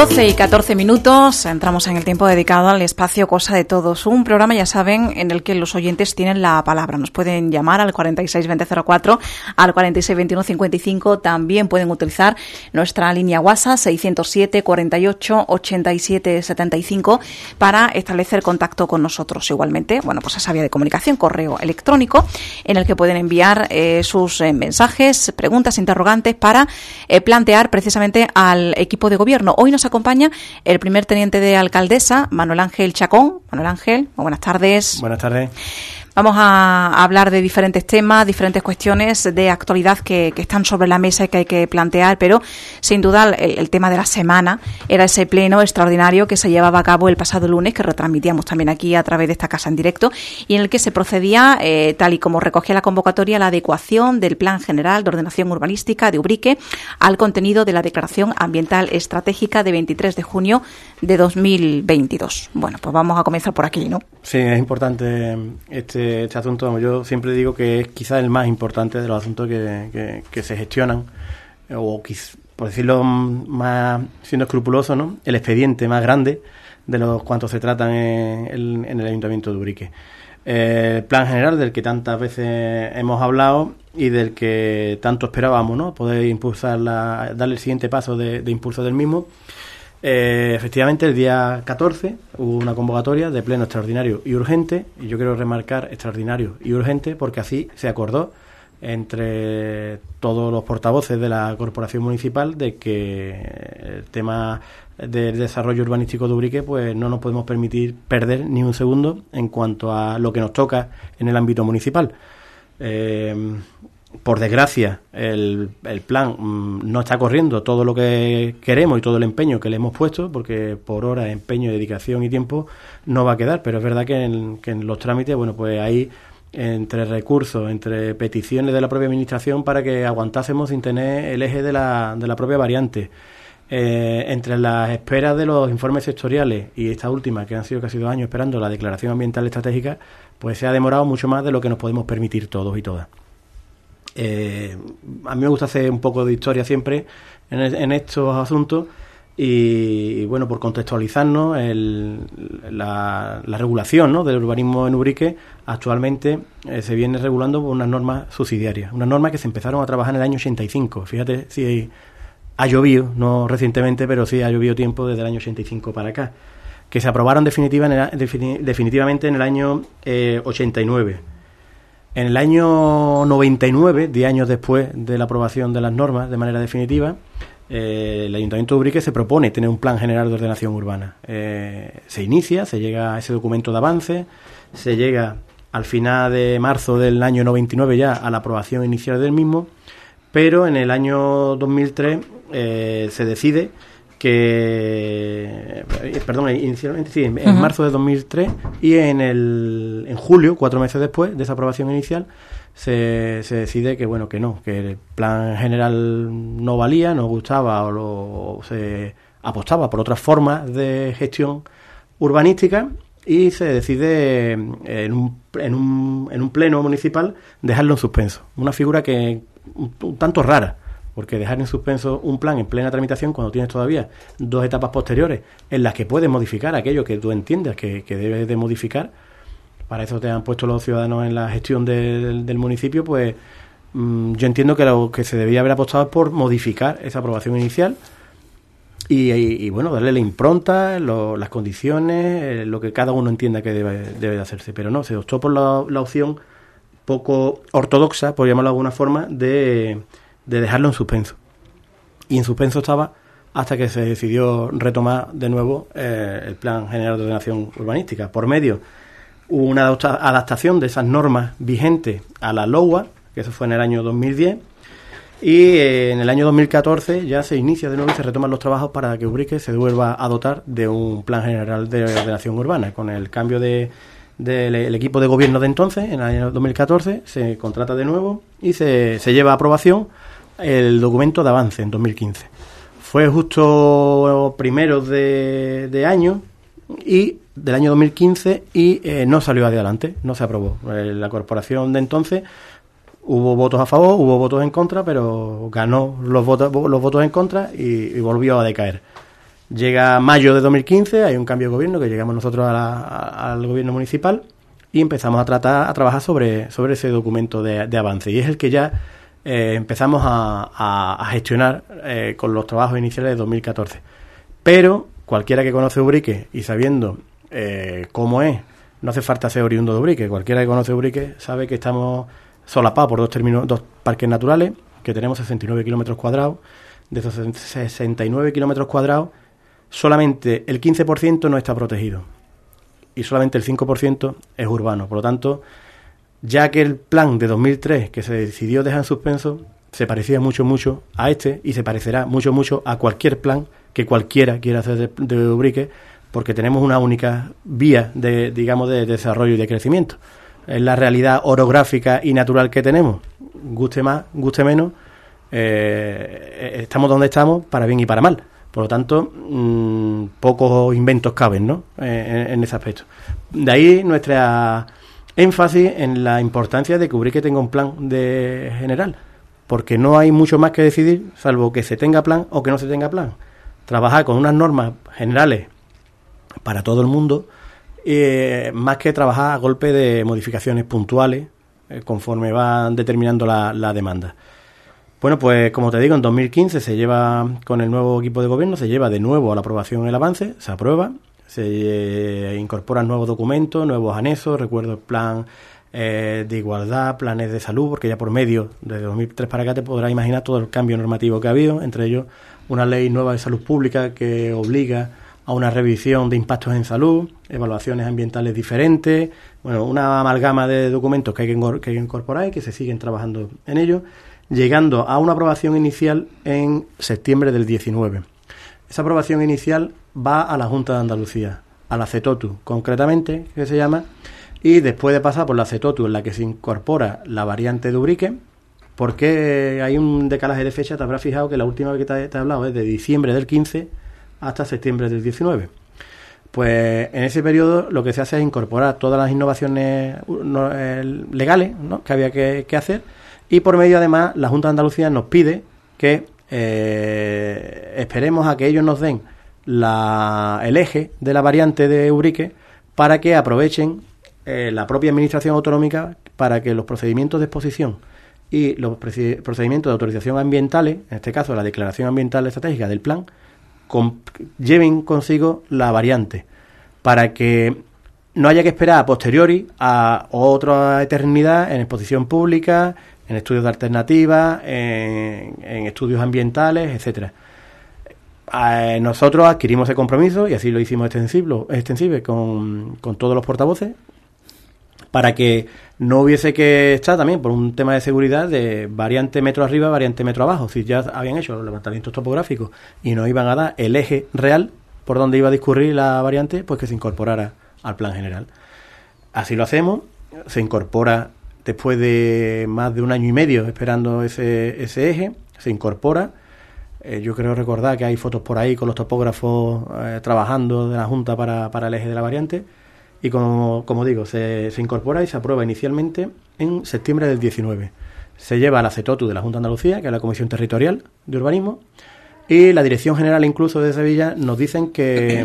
12:14, entramos en el tiempo dedicado al espacio Cosa de Todos, un programa, ya saben, en el que los oyentes tienen la palabra. Nos pueden llamar al 462004, al 462155, también pueden utilizar nuestra línea WhatsApp 607 48 87 75 para establecer contacto con nosotros. Igualmente, pues esa vía de comunicación, correo electrónico, en el que pueden enviar sus mensajes, preguntas, interrogantes para plantear precisamente al equipo de gobierno. Hoy nos acompaña el primer teniente de alcaldesa, Manuel Ángel Chacón. Manuel Ángel, muy buenas tardes. Buenas tardes. Vamos a hablar de diferentes temas, diferentes cuestiones de actualidad que están sobre la mesa y que hay que plantear, pero sin duda el tema de la semana era ese pleno extraordinario que se llevaba a cabo el pasado lunes, que retransmitíamos también aquí a través de esta casa en directo, y en el que se procedía, tal y como recogía la convocatoria, la adecuación del Plan General de Ordenación Urbanística de Ubrique al contenido de la Declaración Ambiental Estratégica de 23 de junio de 2022. Bueno, pues vamos a comenzar por aquí, ¿no? Sí, es importante este asunto. Yo siempre digo que es quizás el más importante de los asuntos que se gestionan, o por decirlo más, siendo escrupuloso, ¿no?, el expediente más grande de los cuantos se tratan en el Ayuntamiento de Ubrique. El plan general del que tantas veces hemos hablado y del que tanto esperábamos, ¿no?, poder darle el siguiente paso de impulso del mismo. Efectivamente, el día 14 hubo una convocatoria de pleno extraordinario y urgente, y yo quiero remarcar extraordinario y urgente porque así se acordó entre todos los portavoces de la Corporación Municipal de que el tema del desarrollo urbanístico de Ubrique, pues no nos podemos permitir perder ni un segundo en cuanto a lo que nos toca en el ámbito municipal. Por desgracia, el plan no está corriendo todo lo que queremos y todo el empeño que le hemos puesto, porque por horas, empeño, dedicación y tiempo no va a quedar, pero es verdad que en los trámites, pues hay entre recursos, entre peticiones de la propia administración para que aguantásemos sin tener el eje de la propia variante, entre las esperas de los informes sectoriales y esta última, que han sido casi 2 años esperando la Declaración Ambiental Estratégica, pues se ha demorado mucho más de lo que nos podemos permitir todos y todas. A mí me gusta hacer un poco de historia siempre en estos asuntos y bueno, por contextualizarnos, la regulación, ¿no?, del urbanismo en Ubrique actualmente se viene regulando por unas normas subsidiarias, unas normas que se empezaron a trabajar en el año 85. Fíjate si ha llovido, no recientemente, pero sí ha llovido tiempo desde el año 85 para acá, que se aprobaron definitivamente en el año 89. En el año 99, 10 años después de la aprobación de las normas de manera definitiva, el Ayuntamiento de Ubrique se propone tener un plan general de ordenación urbana. Se inicia, se llega a ese documento de avance, se llega al final de marzo del año 99 ya a la aprobación inicial del mismo, pero en el año 2003 se decide inicialmente sí, en marzo de 2003, y en julio, 4 meses después de esa aprobación inicial, se decide que el plan general no valía, no gustaba o se apostaba por otras formas de gestión urbanística, y se decide en un pleno municipal dejarlo en suspenso. Una figura que un tanto rara, porque dejar en suspenso un plan en plena tramitación cuando tienes todavía 2 etapas posteriores en las que puedes modificar aquello que tú entiendas que debes de modificar, para eso te han puesto los ciudadanos en la gestión del municipio, pues yo entiendo que lo que se debía haber apostado es por modificar esa aprobación inicial y darle la impronta, las condiciones, lo que cada uno entienda que debe de hacerse, pero no, se optó por la opción poco ortodoxa, por llamarlo de alguna forma, de dejarlo en suspenso. Y en suspenso estaba hasta que se decidió retomar de nuevo el Plan General de Ordenación Urbanística. Por medio hubo una adaptación de esas normas vigentes a la LOUA, que eso fue en el año 2010, y en el año 2014 ya se inicia de nuevo y se retoman los trabajos para que Ubrique se vuelva a dotar de un Plan General de Ordenación Urbana. Con el cambio del equipo de gobierno de entonces, en el año 2014, se contrata de nuevo y se lleva a aprobación el documento de avance en 2015. Fue justo primeros de año y del año 2015 y no salió adelante, no se aprobó. La corporación de entonces, hubo votos a favor, hubo votos en contra, pero ganó los votos en contra y volvió a decaer. Llega mayo de 2015, hay un cambio de gobierno, que llegamos nosotros al gobierno municipal y empezamos a trabajar sobre ese documento de avance. Y es el que ya empezamos a gestionar con los trabajos iniciales de 2014. Pero cualquiera que conoce Ubrique y sabiendo cómo es, no hace falta ser oriundo de Ubrique, cualquiera que conoce Ubrique sabe que estamos solapados por dos parques naturales, que tenemos 69 kilómetros cuadrados. De esos 69 kilómetros cuadrados, solamente el 15% no está protegido y solamente el 5% es urbano. Por lo tanto, ya que el plan de 2003 que se decidió dejar en suspenso se parecía mucho a este y se parecerá mucho a cualquier plan que cualquiera quiera hacer de Ubrique, porque tenemos una única vía de desarrollo y de crecimiento. Es la realidad orográfica y natural que tenemos. Guste más, guste menos, estamos donde estamos para bien y para mal. Por lo tanto, pocos inventos caben, ¿no? En ese aspecto. De ahí nuestra énfasis en la importancia de que Ubrique tenga un plan general, porque no hay mucho más que decidir, salvo que se tenga plan o que no se tenga plan. Trabajar con unas normas generales para todo el mundo, más que trabajar a golpe de modificaciones puntuales conforme van determinando la demanda. Bueno, pues como te digo, en 2015 se lleva, con el nuevo equipo de gobierno, se lleva de nuevo a la aprobación el avance, se aprueba, se incorporan nuevos documentos, nuevos anexos, recuerdo el plan de igualdad, planes de salud, porque ya por medio, desde 2003 para acá, te podrás imaginar todo el cambio normativo que ha habido, entre ellos una ley nueva de salud pública que obliga a una revisión de impactos en salud, evaluaciones ambientales diferentes, bueno, una amalgama de documentos que hay que incorporar y que se siguen trabajando en ello, llegando a una aprobación inicial en septiembre del 19. Esa aprobación inicial va a la Junta de Andalucía, a la CETOTU concretamente, que se llama, y después de pasar por la CETOTU, en la que se incorpora la variante de Ubrique, porque hay un decalaje de fecha, te habrás fijado que la última vez que te he hablado es de diciembre del 15 hasta septiembre del 19. Pues en ese periodo lo que se hace es incorporar todas las innovaciones legales, ¿no?, que había que hacer, y por medio además la Junta de Andalucía nos pide que esperemos a que ellos nos den el eje de la variante de Ubrique para que aprovechen la propia administración autonómica para que los procedimientos de exposición y los procedimientos de autorización ambientales, en este caso la declaración ambiental estratégica del plan, lleven consigo la variante, para que no haya que esperar a posteriori a otra eternidad en exposición pública, en estudios de alternativas, en estudios ambientales, etcétera. Nosotros adquirimos ese compromiso y así lo hicimos extensible con todos los portavoces, para que no hubiese que estar también por un tema de seguridad de variante metro arriba, variante metro abajo. Si ya habían hecho los levantamientos topográficos y nos iban a dar el eje real por donde iba a discurrir la variante, pues que se incorporara al plan general. Así lo hacemos, se incorpora después de más de un año y medio esperando ese eje, se incorpora. Yo creo recordar que hay fotos por ahí con los topógrafos trabajando de la Junta para el eje de la variante. Y como digo, se incorpora y se aprueba inicialmente en septiembre del 19. Se lleva a la CETOTU de la Junta de Andalucía, que es la Comisión Territorial de Urbanismo, y la Dirección General incluso de Sevilla nos dicen que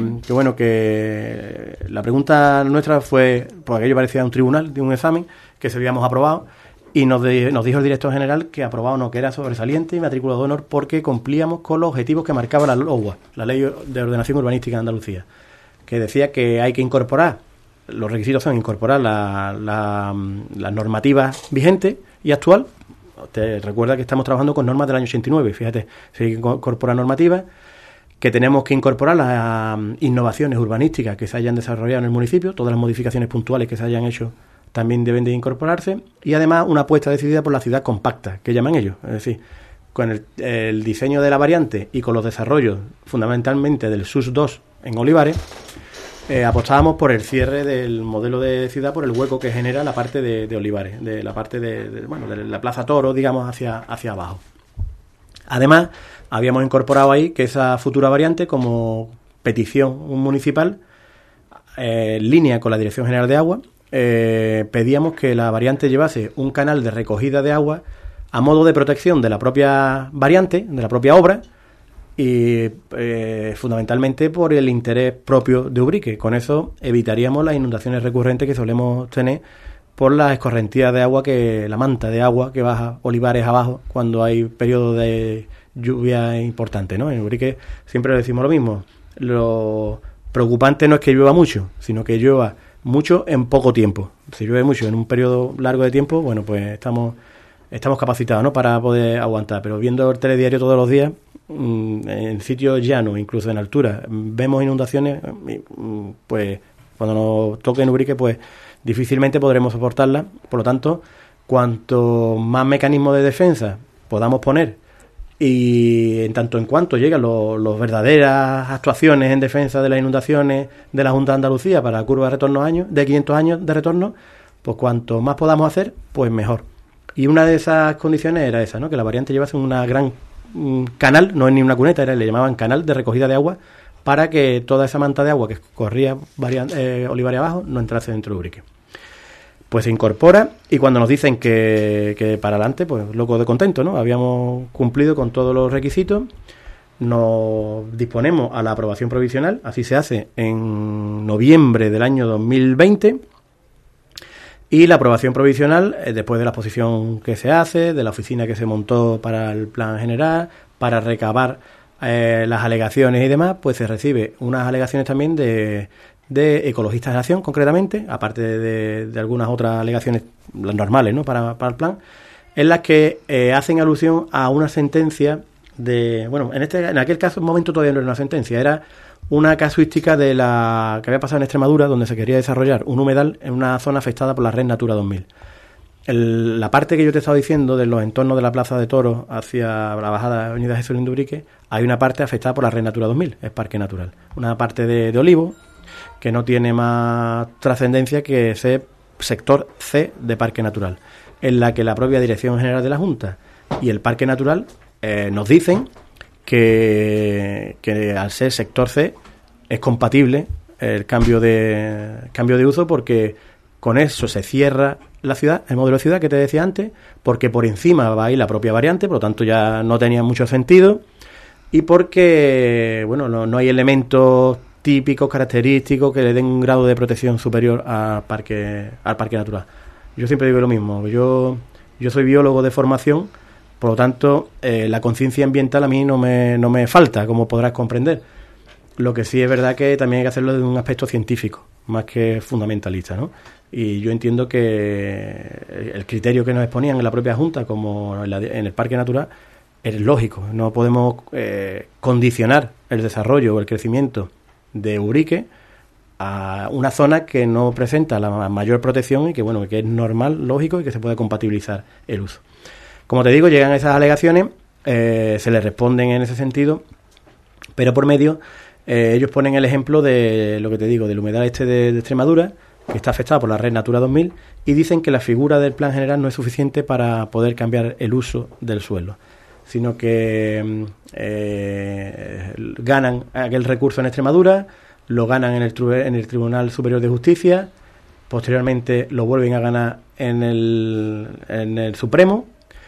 la pregunta nuestra fue, por aquello parecía un tribunal, de un examen, que se habíamos aprobado, y nos dijo el director general que aprobado no, que era sobresaliente y matrícula de honor porque cumplíamos con los objetivos que marcaba la LOUA, la Ley de Ordenación Urbanística de Andalucía, que decía que hay que incorporar. Los requisitos son incorporar la normativa vigente y actual. Te recuerda que estamos trabajando con normas del año 89, fíjate, se incorpora normativa, que tenemos que incorporar las innovaciones urbanísticas que se hayan desarrollado en el municipio, todas las modificaciones puntuales que se hayan hecho también deben de incorporarse, y además una apuesta decidida por la ciudad compacta, que llaman ellos, es decir, con el diseño de la variante y con los desarrollos fundamentalmente del SUS 2 en Olivares, apostábamos por el cierre del modelo de ciudad por el hueco que genera la parte de Olivares, de la parte de la Plaza Toro, digamos, hacia abajo. Además, habíamos incorporado ahí que esa futura variante, como petición municipal, en línea con la Dirección General de Agua, pedíamos que la variante llevase un canal de recogida de agua a modo de protección de la propia variante, de la propia obra, y fundamentalmente por el interés propio de Ubrique. Con eso evitaríamos las inundaciones recurrentes que solemos tener por la escorrentía de agua, la manta de agua que baja olivares abajo cuando hay periodos de lluvia importante, ¿no? En Ubrique siempre decimos lo mismo. Lo preocupante no es que llueva mucho, sino que llueva mucho en poco tiempo. Si llueve mucho en un periodo largo de tiempo, bueno, pues estamos capacitados, ¿no?, para poder aguantar. Pero viendo el telediario todos los días, en sitios llanos, incluso en altura, vemos inundaciones, pues cuando nos toque en Ubrique, pues difícilmente podremos soportarlas. Por lo tanto, cuanto más mecanismos de defensa podamos poner, y en tanto en cuanto llegan las verdaderas actuaciones en defensa de las inundaciones de la Junta de Andalucía para la curva de retorno de 500 años de retorno, pues cuanto más podamos hacer, pues mejor. Y una de esas condiciones era esa, ¿no?, que la variante llevase una gran canal, no es ni una cuneta, le llamaban canal de recogida de agua, para que toda esa manta de agua que corría Olivares abajo no entrase dentro de Ubrique. Pues se incorpora, y cuando nos dicen que para adelante, pues loco de contento, ¿no? Habíamos cumplido con todos los requisitos, nos disponemos a la aprobación provisional, así se hace en noviembre del año 2020, y la aprobación provisional, después de la exposición que se hace, de la oficina que se montó para el plan general, para recabar las alegaciones y demás, pues se recibe unas alegaciones también de Ecologistas de Acción, concretamente, aparte de algunas otras alegaciones normales, ¿no?, para el plan, en las que hacen alusión a una sentencia en aquel caso, en momento todavía no era una sentencia, era una casuística de la que había pasado en Extremadura, donde se quería desarrollar un humedal en una zona afectada por la Red Natura 2000. La parte que yo te estaba diciendo de los entornos de la Plaza de Toros hacia la bajada de Avenida Jesulín de Ubrique, hay una parte afectada por la Red Natura 2000, es parque natural. Una parte de olivo que no tiene más trascendencia que ese sector C de parque natural, en la que la propia Dirección General de la Junta y el parque natural nos dicen que al ser sector C es compatible el cambio de uso, porque con eso se cierra la ciudad, el modelo de ciudad que te decía antes, porque por encima va a ir la propia variante, por lo tanto ya no tenía mucho sentido, y porque no hay elementos típicos, característicos que le den un grado de protección superior al parque natural. Yo siempre digo lo mismo, yo soy biólogo de formación, por lo tanto la conciencia ambiental a mí no me falta, como podrás comprender. Lo que sí es verdad que también hay que hacerlo desde un aspecto científico, más que fundamentalista, ¿no? Y yo entiendo que el criterio que nos exponían en la propia Junta, como en el parque natural, es lógico. No podemos condicionar el desarrollo o el crecimiento de Ubrique a una zona que no presenta la mayor protección y que es normal, lógico, y que se puede compatibilizar el uso. Como te digo, llegan esas alegaciones, se les responden en ese sentido, pero por medio ellos ponen el ejemplo de lo que te digo, del humedal de Extremadura, que está afectado por la Red Natura 2000, y dicen que la figura del plan general no es suficiente para poder cambiar el uso del suelo, sino que ganan aquel recurso en Extremadura, lo ganan en el Tribunal Superior de Justicia, posteriormente lo vuelven a ganar en el Supremo,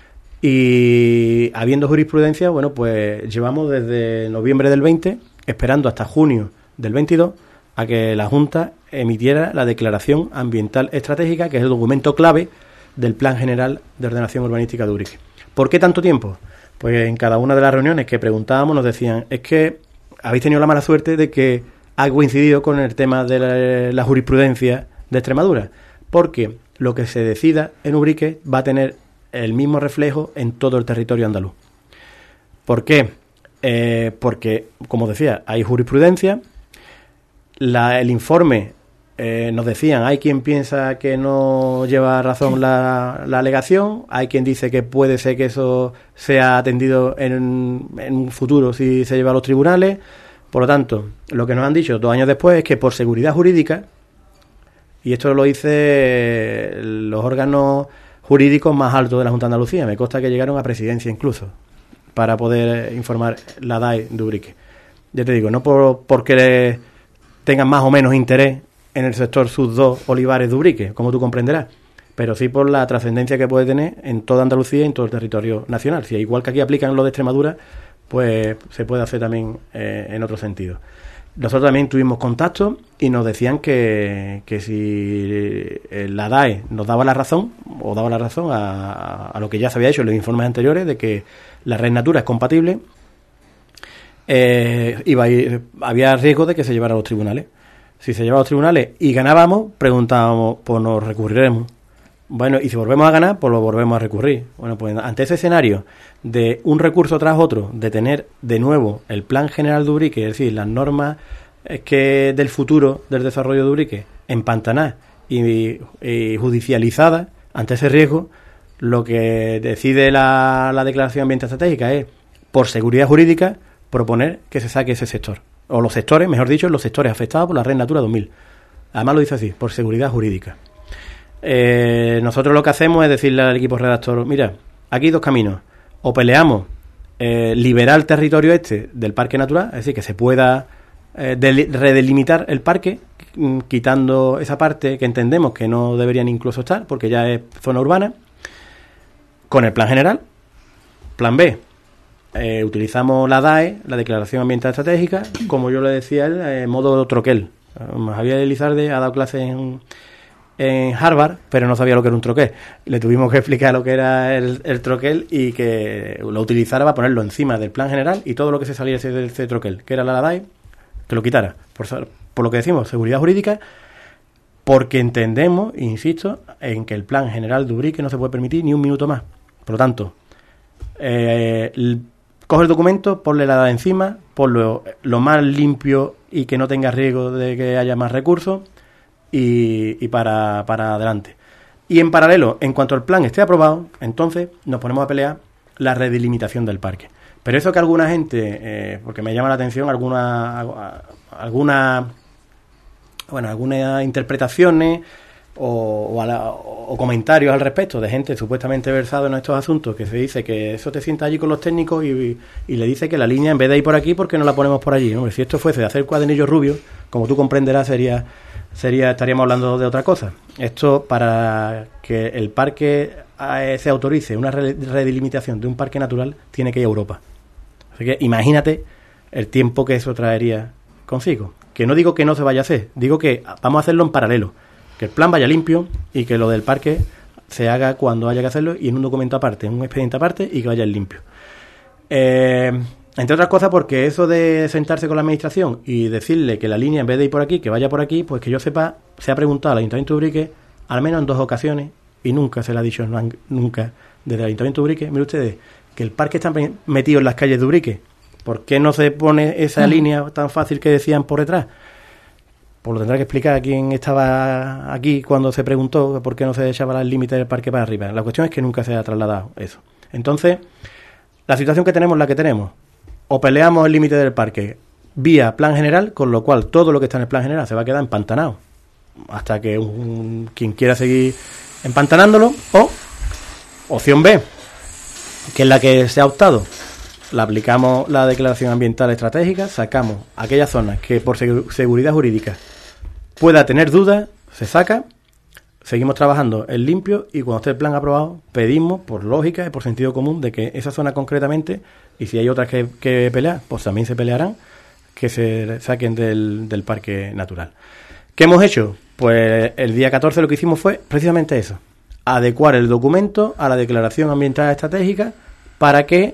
y habiendo jurisprudencia, pues llevamos desde noviembre del 20 esperando hasta junio del 22 a que la Junta emitiera la Declaración Ambiental Estratégica, que es el documento clave del Plan General de Ordenación Urbanística de Ubrique. ¿Por qué tanto tiempo? Pues en cada una de las reuniones que preguntábamos nos decían, es que habéis tenido la mala suerte de que ha coincidido con el tema de la jurisprudencia de Extremadura, porque lo que se decida en Ubrique va a tener el mismo reflejo en todo el territorio andaluz. ¿Por qué? Porque, como decía, hay jurisprudencia. El informe nos decían, hay quien piensa que no lleva razón la alegación, hay quien dice que puede ser que eso sea atendido en un futuro si se lleva a los tribunales. Por lo tanto, lo que nos han dicho 2 años después es que por seguridad jurídica, y esto lo dice los órganos jurídicos más altos de la Junta de Andalucía, me consta que llegaron a presidencia incluso, para poder informar la DAE de Ubrique. Ya te digo, no porque tengan más o menos interés en el sector sus 2 olivares de Ubrique, como tú comprenderás, pero sí por la trascendencia que puede tener en toda Andalucía y en todo el territorio nacional. Si igual que aquí aplican lo de Extremadura, pues se puede hacer también en otro sentido. Nosotros también tuvimos contacto y nos decían que si la DAE nos daba la razón, o daba la razón a lo que ya se había hecho en los informes anteriores, de que la red Natura es compatible, había riesgo de que se llevara a los tribunales. Si se llevaba a los tribunales y ganábamos, preguntábamos, pues nos recurriremos. Bueno, y si volvemos a ganar, pues lo volvemos a recurrir. Bueno, pues ante ese escenario de un recurso tras otro, de tener de nuevo el Plan General de Ubrique, es decir, las normas del futuro del desarrollo de Ubrique, empantanadas y judicializadas, ante ese riesgo, lo que decide la Declaración Ambiental Estratégica es, por seguridad jurídica, proponer que se saque ese sector. O los sectores, mejor dicho, los sectores afectados por la Red Natura 2000. Además lo dice así, por seguridad jurídica. Nosotros lo que hacemos es decirle al equipo redactor, mira, aquí hay dos caminos, o peleamos liberar el territorio del parque natural, es decir, que se pueda redelimitar el parque, quitando esa parte que entendemos que no deberían incluso estar, porque ya es zona urbana, con el plan general. Plan B, utilizamos la DAE, la Declaración Ambiental Estratégica, como yo le decía él, en modo troquel. Javier Elizalde ha dado clases en Harvard, pero no sabía lo que era un troquel. Le tuvimos que explicar lo que era el troquel y que lo utilizara para ponerlo encima del plan general y todo lo que se saliese del troquel, que era la DAE, que lo quitara. Por lo que decimos, seguridad jurídica, porque entendemos, insisto, en que el plan general de Ubrique no se puede permitir ni un minuto más. Por lo tanto, coge el documento, ponle la DAE encima, ponlo lo más limpio y que no tenga riesgo de que haya más recursos, y para adelante. Y en paralelo, en cuanto el plan esté aprobado, entonces nos ponemos a pelear la redelimitación del parque. Pero eso que alguna gente, porque me llama la atención algunas interpretaciones o comentarios al respecto de gente supuestamente versada en estos asuntos, que se dice que eso te sienta allí con los técnicos y le dice que la línea, en vez de ir por aquí, ¿por qué no la ponemos por allí? Hombre, si esto fuese de hacer cuadernillos rubios, como tú comprenderás, estaríamos hablando de otra cosa. Esto, para que el parque se autorice una redelimitación de un parque natural, tiene que ir a Europa. Así que imagínate el tiempo que eso traería consigo. Que no digo que no se vaya a hacer, digo que vamos a hacerlo en paralelo. Que el plan vaya limpio y que lo del parque se haga cuando haya que hacerlo y en un documento aparte, en un expediente aparte, y que vaya en limpio. Entre otras cosas porque eso de sentarse con la administración y decirle que la línea, en vez de ir por aquí, que vaya por aquí, pues que yo sepa, se ha preguntado al Ayuntamiento de Ubrique al menos en 2 ocasiones y nunca se le ha dicho nunca desde el Ayuntamiento de Ubrique, miren ustedes, que el parque está metido en las calles de Ubrique. ¿Por qué no se pone esa línea tan fácil que decían por detrás? Pues lo tendrá que explicar a quien estaba aquí cuando se preguntó por qué no se echaba el límite del parque para arriba. La cuestión es que nunca se ha trasladado eso. Entonces, la situación que tenemos es la que tenemos. O peleamos el límite del parque vía plan general, con lo cual todo lo que está en el plan general se va a quedar empantanado hasta que quien quiera seguir empantanándolo, o opción B, que es la que se ha optado, la aplicamos la Declaración Ambiental Estratégica, sacamos aquellas zonas que por seguridad jurídica pueda tener dudas, se saca, seguimos trabajando en limpio y cuando esté el plan aprobado pedimos, por lógica y por sentido común, de que esa zona concretamente, y si hay otras que pelear, pues también se pelearán, que se saquen del parque natural. ¿Qué hemos hecho? Pues el día 14 lo que hicimos fue precisamente eso, adecuar el documento a la Declaración Ambiental Estratégica para que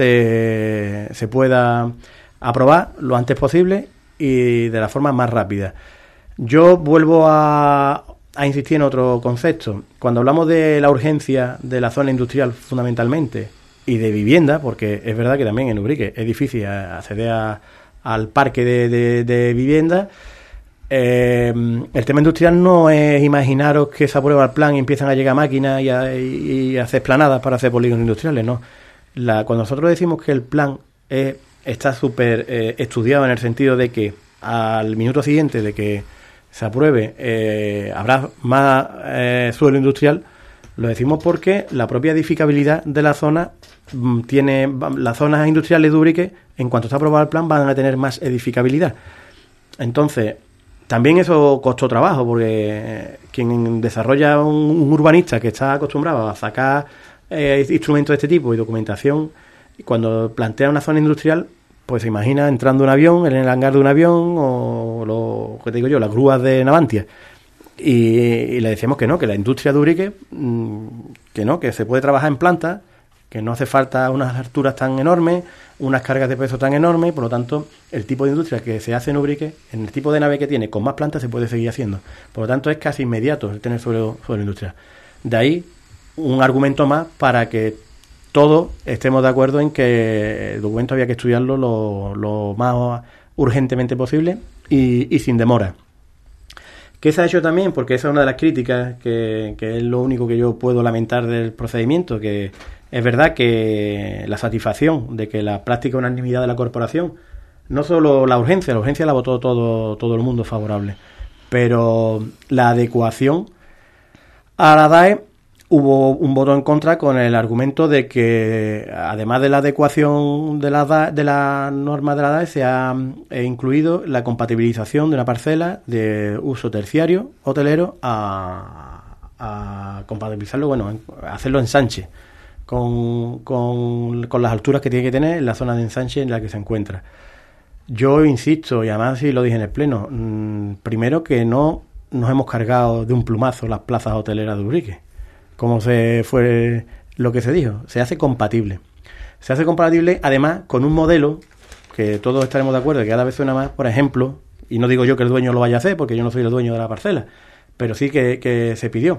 se pueda aprobar lo antes posible y de la forma más rápida. Yo vuelvo a insistir en otro concepto. Cuando hablamos de la urgencia de la zona industrial fundamentalmente y de vivienda, porque es verdad que también en Ubrique es difícil acceder al parque de vivienda, el tema industrial no es imaginaros que se aprueba el plan y empiezan a llegar máquinas y hacer esplanadas para hacer polígonos industriales, no. Cuando nosotros decimos que el plan está súper estudiado en el sentido de que al minuto siguiente de que se apruebe habrá más suelo industrial, lo decimos porque la propia edificabilidad de la zona las zonas industriales de Ubrique, en cuanto está aprobado el plan, van a tener más edificabilidad. Entonces, también eso costó trabajo, porque quien desarrolla un urbanista que está acostumbrado a sacar instrumentos de este tipo y documentación Y cuando plantea una zona industrial, pues se imagina entrando un avión, en el hangar de un avión, o lo que te digo yo, las grúas de Navantia. Y le decíamos que no, que la industria de Ubrique, que no, que se puede trabajar en planta, que no hace falta unas alturas tan enormes, unas cargas de peso tan enormes, por lo tanto, el tipo de industria que se hace en Ubrique, en el tipo de nave que tiene, con más plantas se puede seguir haciendo. Por lo tanto, es casi inmediato el tener suelo industrial. De ahí, un argumento más para que todos estemos de acuerdo en que el documento había que estudiarlo lo más urgentemente posible y sin demora. ¿Qué se ha hecho también? Porque esa es una de las críticas que es lo único que yo puedo lamentar del procedimiento, que es verdad que la satisfacción de que la práctica unanimidad de la corporación, no solo la urgencia la votó todo el mundo favorable, pero la adecuación a la DAE hubo un voto en contra con el argumento de que, además de la adecuación de la norma de la DAE, se ha incluido la compatibilización de una parcela de uso terciario hotelero a compatibilizarlo, hacerlo ensanche con las alturas que tiene que tener en la zona de ensanche en la que se encuentra. Yo insisto, y además sí lo dije en el pleno, primero que no nos hemos cargado de un plumazo las plazas hoteleras de Ubrique, como fue lo que se dijo. Se hace compatible, además con un modelo que todos estaremos de acuerdo que cada vez suena más, por ejemplo, y no digo yo que el dueño lo vaya a hacer porque yo no soy el dueño de la parcela, pero sí que se pidió.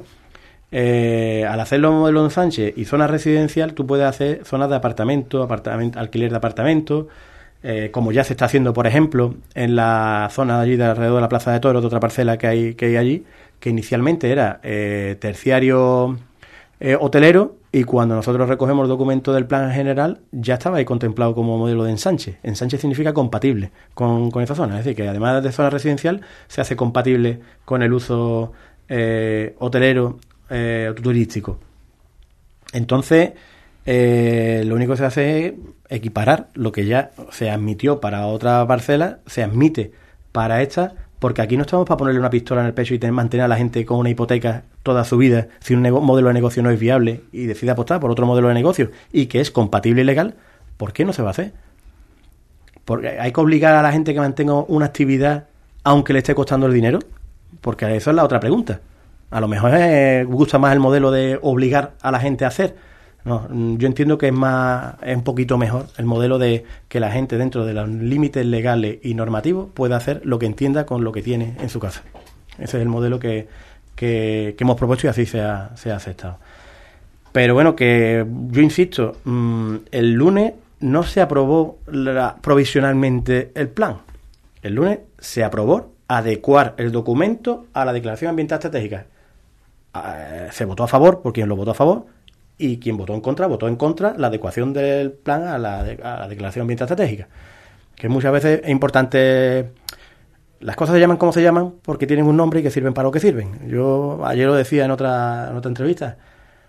Al hacerlo modelo en Sánchez y zona residencial, tú puedes hacer zonas de apartamento, alquiler de apartamentos, como ya se está haciendo, por ejemplo, en la zona de allí de alrededor de la Plaza de Toros, de otra parcela que hay allí, que inicialmente era terciario hotelero, y cuando nosotros recogemos el documento del plan general ya estaba ahí contemplado como modelo de ensanche. Ensanche significa compatible con esa zona, es decir, que además de zona residencial se hace compatible con el uso hotelero turístico. Entonces, lo único que se hace es equiparar lo que ya se admitió para otra parcela, se admite para esta, porque aquí no estamos para ponerle una pistola en el pecho y mantener a la gente con una hipoteca toda su vida si un modelo de negocio no es viable y decide apostar por otro modelo de negocio y que es compatible y legal. ¿Por qué no se va a hacer? Porque hay que obligar a la gente que mantenga una actividad aunque le esté costando el dinero, porque esa es la otra pregunta. A lo mejor gusta más el modelo de obligar a la gente a hacer. No, yo entiendo que es un poquito mejor el modelo de que la gente, dentro de los límites legales y normativos, pueda hacer lo que entienda con lo que tiene en su casa. Ese es el modelo que hemos propuesto y así se ha aceptado. Pero bueno, que yo insisto, el lunes no se aprobó provisionalmente el plan. El lunes se aprobó adecuar el documento a la Declaración Ambiental Estratégica. Se votó a favor por quien lo votó a favor, y quien votó en contra la adecuación del plan a la Declaración Ambiental Estratégica. Que muchas veces es importante. Las cosas se llaman como se llaman porque tienen un nombre y que sirven para lo que sirven. Yo ayer lo decía en otra entrevista.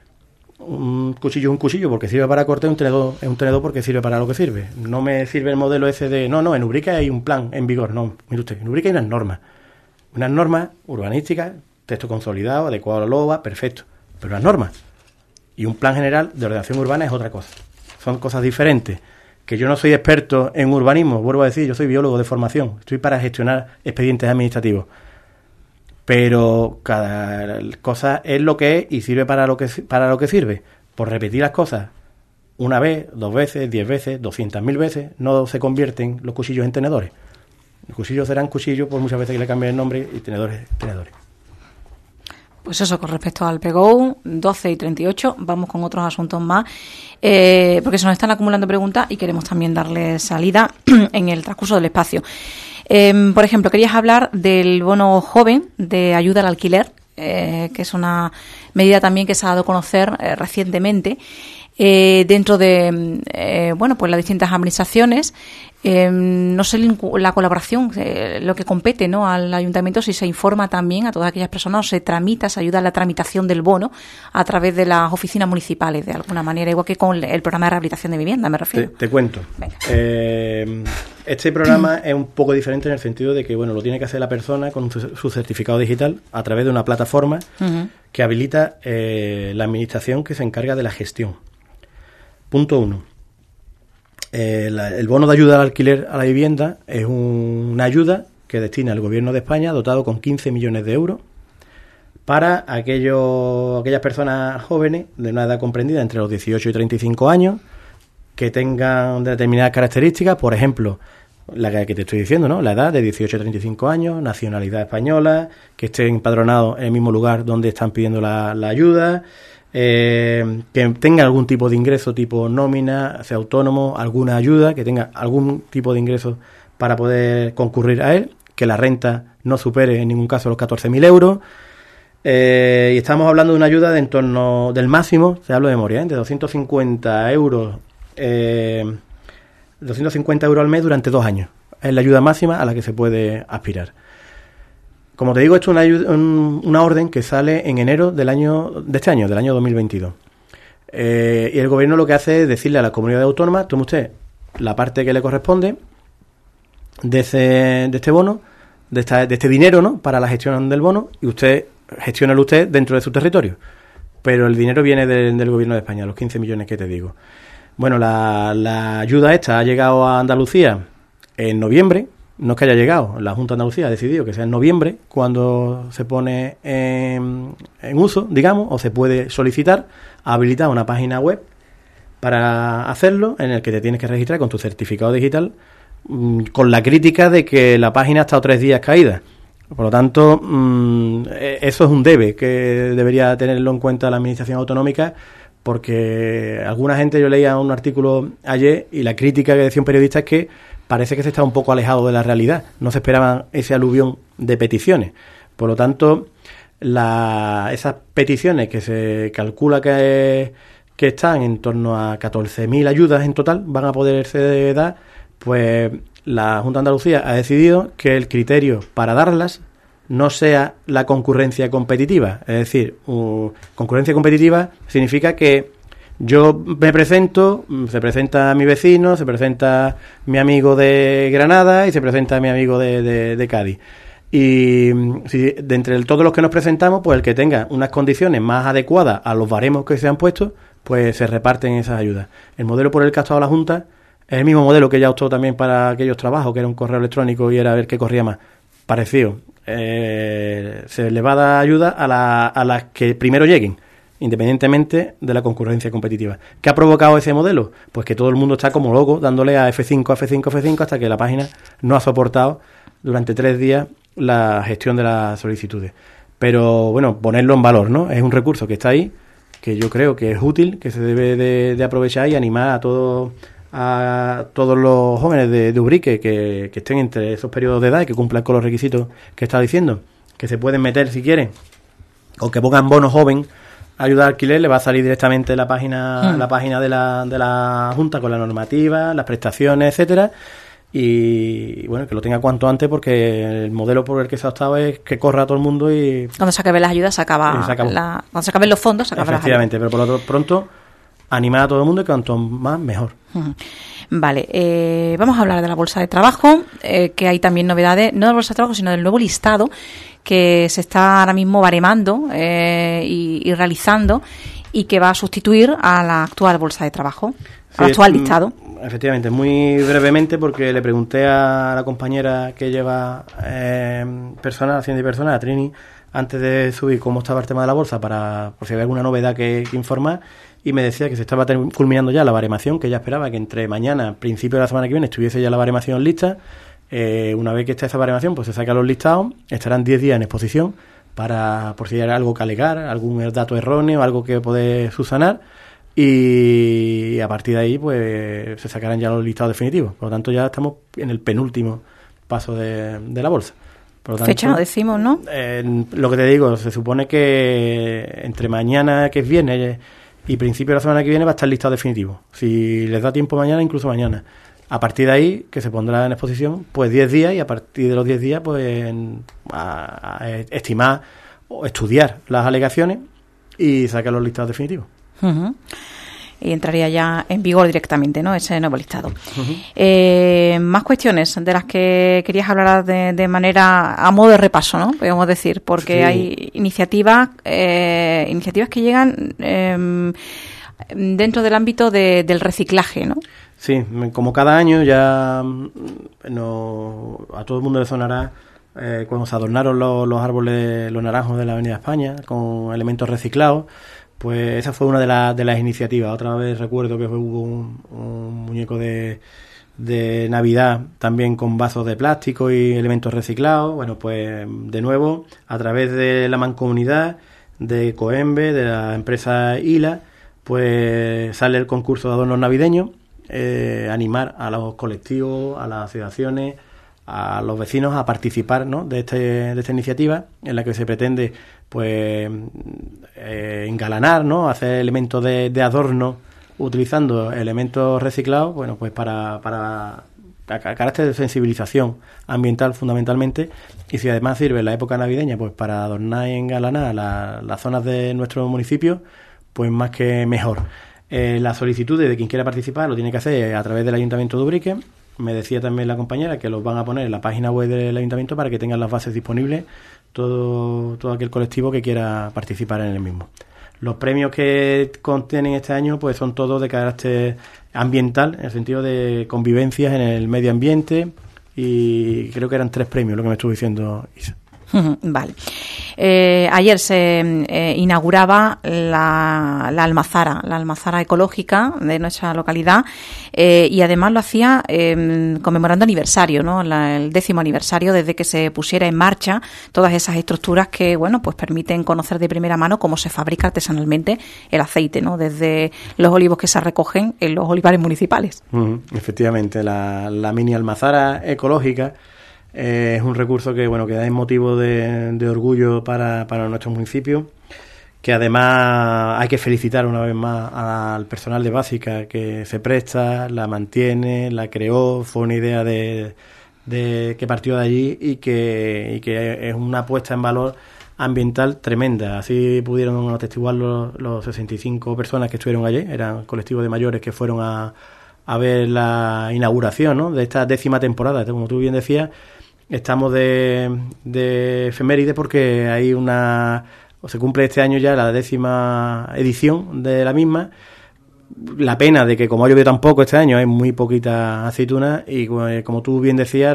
Un cuchillo es un cuchillo porque sirve para cortar, un tenedor es un tenedor porque sirve para lo que sirve. No me sirve el modelo ese de no, en Ubrique hay un plan en vigor. No, mire usted, en Ubrique hay unas normas urbanísticas, texto consolidado, adecuado a la LOA, perfecto, pero las normas y un plan general de ordenación urbana es otra cosa. Son cosas diferentes. Que yo no soy experto en urbanismo, vuelvo a decir, yo soy biólogo de formación, estoy para gestionar expedientes administrativos. Pero cada cosa es lo que es y sirve para lo que sirve. Por repetir las cosas una vez, 2 veces, 10 veces, 200.000 veces, no se convierten los cuchillos en tenedores. Los cuchillos serán cuchillos por muchas veces que le cambien el nombre, y tenedores. Pues eso, con respecto al PGO, 12:38, vamos con otros asuntos más, porque se nos están acumulando preguntas y queremos también darle salida en el transcurso del espacio. Por ejemplo, querías hablar del bono joven de ayuda al alquiler, que es una medida también que se ha dado a conocer recientemente dentro de pues las distintas administraciones. No sé la colaboración, lo que compete, ¿no?, al ayuntamiento, si se informa también a todas aquellas personas o se tramita, se ayuda a la tramitación del bono a través de las oficinas municipales, de alguna manera, igual que con el programa de rehabilitación de vivienda, me refiero. Te cuento. Este programa es un poco diferente en el sentido de que, lo tiene que hacer la persona con su certificado digital a través de una plataforma que habilita la administración que se encarga de la gestión. Punto 1. el bono de ayuda al alquiler a la vivienda es una ayuda que destina el Gobierno de España, dotado con 15 millones de euros, para aquellas personas jóvenes de una edad comprendida entre los 18 y 35 años, que tengan determinadas características, por ejemplo, la que te estoy diciendo, ¿no? La edad de 18 a 35 años, nacionalidad española, que estén empadronados en el mismo lugar donde están pidiendo la ayuda, que tenga algún tipo de ingreso tipo nómina, sea autónomo, alguna ayuda, que tenga algún tipo de ingreso para poder concurrir a él, que la renta no supere en ningún caso los 14.000 euros. Y estamos hablando de una ayuda de en torno del máximo, se habla de memoria, de 250 euros. 250 euros al mes durante 2 años. Es la ayuda máxima a la que se puede aspirar. Como te digo, esto es una orden que sale en enero del año 2022. Y el gobierno lo que hace es decirle a la comunidad autónoma: tome usted la parte que le corresponde de este bono, de este dinero, ¿no?, para la gestión del bono, y gestiónelo usted dentro de su territorio. Pero el dinero viene del gobierno de España, los 15 millones que te digo. Bueno, la ayuda esta ha llegado a Andalucía en noviembre. No es que haya llegado, la Junta de Andalucía ha decidido que sea en noviembre cuando se pone en uso, digamos, o se puede solicitar. Ha habilitado una página web para hacerlo, en el que te tienes que registrar con tu certificado digital, con la crítica de que la página ha estado 3 días caída. Por lo tanto, eso es un debe que debería tenerlo en cuenta la Administración Autonómica, porque alguna gente, yo leía un artículo ayer y la crítica que decía un periodista es que parece que se está un poco alejado de la realidad, no se esperaban ese aluvión de peticiones. Por lo tanto, esas peticiones que se calcula que están en torno a 14.000 ayudas en total, van a poderse dar, pues la Junta de Andalucía ha decidido que el criterio para darlas no sea la concurrencia competitiva. Es decir, concurrencia competitiva significa que yo me presento, se presenta mi vecino, se presenta mi amigo de Granada y se presenta mi amigo de Cádiz. Y si de entre todos los que nos presentamos, pues el que tenga unas condiciones más adecuadas a los baremos que se han puesto, pues se reparten esas ayudas. El modelo por el que ha estado la Junta es el mismo modelo que ya optó también para aquellos trabajos, que era un correo electrónico y era a ver qué corría más. Parecido. Se le va a dar ayuda a las que primero lleguen, independientemente de la concurrencia competitiva. ¿Qué ha provocado ese modelo? Pues que todo el mundo está como loco dándole a F5, F5, F5, hasta que la página no ha soportado durante 3 días la gestión de las solicitudes. Pero bueno, ponerlo en valor, ¿no? Es un recurso que está ahí, que yo creo que es útil, que se debe de aprovechar y animar a todos los jóvenes de Ubrique que estén entre esos periodos de edad y que cumplan con los requisitos que está diciendo, que se pueden meter si quieren, o que pongan bono joven ayuda al alquiler. Le va a salir directamente la página de la Junta con la normativa, las prestaciones, etcétera, y bueno, que lo tenga cuanto antes, porque el modelo por el que se ha optado es que corra a todo el mundo y cuando se acaben las ayudas cuando se acaben los fondos se acaban las ayudas. Efectivamente, pero por lo tanto pronto animar a todo el mundo y cuanto más mejor. Vale, vamos a hablar de la bolsa de trabajo, que hay también novedades, no de la bolsa de trabajo, sino del nuevo listado que se está ahora mismo baremando y realizando, y que va a sustituir a la actual bolsa de trabajo, al actual listado. Efectivamente, muy brevemente, porque le pregunté a la compañera que lleva Hacienda y Personal, a Trini, antes de subir, cómo estaba el tema de la bolsa, por si había alguna novedad que informar, y me decía que se estaba culminando ya la baremación, que ella esperaba que entre mañana, principio de la semana que viene, estuviese ya la baremación lista. Una vez que esté esa baremación, pues se sacan los listados, estarán 10 días en exposición por si hay algo que alegar, algún dato erróneo, algo que poder subsanar, y a partir de ahí pues se sacarán ya los listados definitivos. Por lo tanto, ya estamos en el penúltimo paso de la bolsa. Por lo tanto, fecha no decimos, ¿no? Lo que te digo, se supone que entre mañana, que es viernes, y principio de la semana que viene va a estar listado definitivo. Si les da tiempo mañana, incluso mañana. A partir de ahí, que se pondrá en exposición, pues 10 días, y a partir de los 10 días, pues a estimar o estudiar las alegaciones y sacar los listados definitivos. Uh-huh. Y entraría ya en vigor directamente, ¿no?, ese nuevo listado. Uh-huh. Más cuestiones de las que querías hablar de manera a modo de repaso, ¿no?, podemos decir, porque sí, hay iniciativas que llegan dentro del ámbito del reciclaje, ¿no? Sí, como cada año ya a todo el mundo le sonará cuando se adornaron los árboles, los naranjos de la Avenida España con elementos reciclados. Pues esa fue una de las iniciativas. Otra vez recuerdo que hubo un muñeco de Navidad también con vasos de plástico y elementos reciclados. Bueno, pues de nuevo, a través de la mancomunidad de Coembe, de la empresa ILA, pues sale el concurso de adornos navideños, animar a los colectivos, a las asociaciones, a los vecinos a participar, ¿no?, de esta iniciativa, en la que se pretende pues engalanar, ¿no?, hacer elementos de adorno utilizando elementos reciclados, bueno, pues para carácter de sensibilización ambiental fundamentalmente, y si además sirve en la época navideña pues para adornar y engalanar las zonas de nuestro municipio, pues más que mejor. Las solicitudes de quien quiera participar lo tiene que hacer a través del Ayuntamiento de Ubrique. Me decía también la compañera que los van a poner en la página web del Ayuntamiento para que tengan las bases disponibles todo aquel colectivo que quiera participar en el mismo. Los premios que contienen este año pues son todos de carácter ambiental, en el sentido de convivencias en el medio ambiente, y creo que eran 3 premios lo que me estuvo diciendo Isa. Vale. Ayer se inauguraba la almazara ecológica de nuestra localidad, y además lo hacía conmemorando aniversario, ¿no? El 10º aniversario desde que se pusiera en marcha todas esas estructuras que, bueno, pues permiten conocer de primera mano cómo se fabrica artesanalmente el aceite, ¿no?, desde los olivos que se recogen en los olivares municipales. Efectivamente, la mini almazara ecológica es un recurso que, bueno, que da motivo de orgullo para nuestro municipio, que además hay que felicitar una vez más al personal de Básica que se presta, la mantiene, la creó, fue una idea de que partió de allí y que es una puesta en valor ambiental tremenda. Así pudieron atestiguar los 65 personas que estuvieron allí, eran colectivos de mayores que fueron a ver la inauguración, ¿no?, de esta 10ª temporada. Como tú bien decías, estamos de efeméride porque hay se cumple este año ya la 10ª edición de la misma. La pena de que, como ha llovido tan poco este año, hay muy poquita aceituna y, como tú bien decías,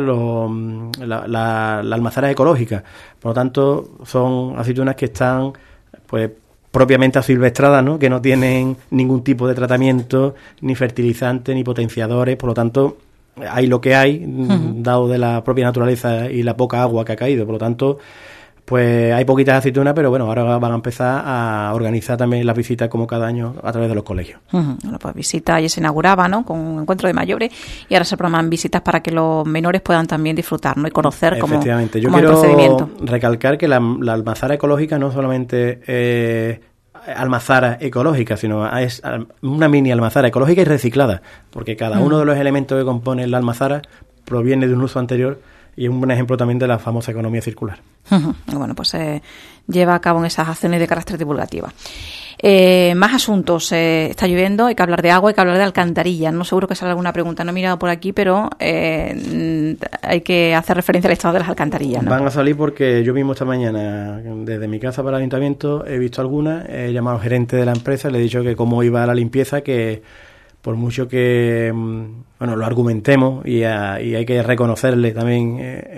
la almazara es ecológica. Por lo tanto, son aceitunas que están pues propiamente asilvestradas, ¿no?, que no tienen ningún tipo de tratamiento, ni fertilizante, ni potenciadores. Por lo tanto, hay lo que hay, dado de la propia naturaleza y la poca agua que ha caído. Por lo tanto, pues hay poquitas aceitunas, pero bueno, ahora van a empezar a organizar también las visitas como cada año a través de los colegios. Bueno, pues visitas, ayer se inauguraba, ¿no?, con un encuentro de mayores, y ahora se programan visitas para que los menores puedan también disfrutar, ¿no?, y conocer cómo es el procedimiento. Yo quiero recalcar que la almazara ecológica no solamente almazara ecológica, sino es una mini almazara ecológica y reciclada, porque cada uno de los elementos que componen la almazara proviene de un uso anterior, y es un buen ejemplo también de la famosa economía circular. Bueno, pues lleva a cabo en esas acciones de carácter divulgativa. Más asuntos. Está lloviendo, hay que hablar de agua, hay que hablar de alcantarillas. No, seguro que sale alguna pregunta, no he mirado por aquí, pero hay que hacer referencia al estado de las alcantarillas, ¿no? Van a salir porque yo mismo esta mañana, desde mi casa para el ayuntamiento, he visto algunas, he llamado al gerente de la empresa, le he dicho que cómo iba la limpieza, que por mucho que lo argumentemos y hay que reconocerle también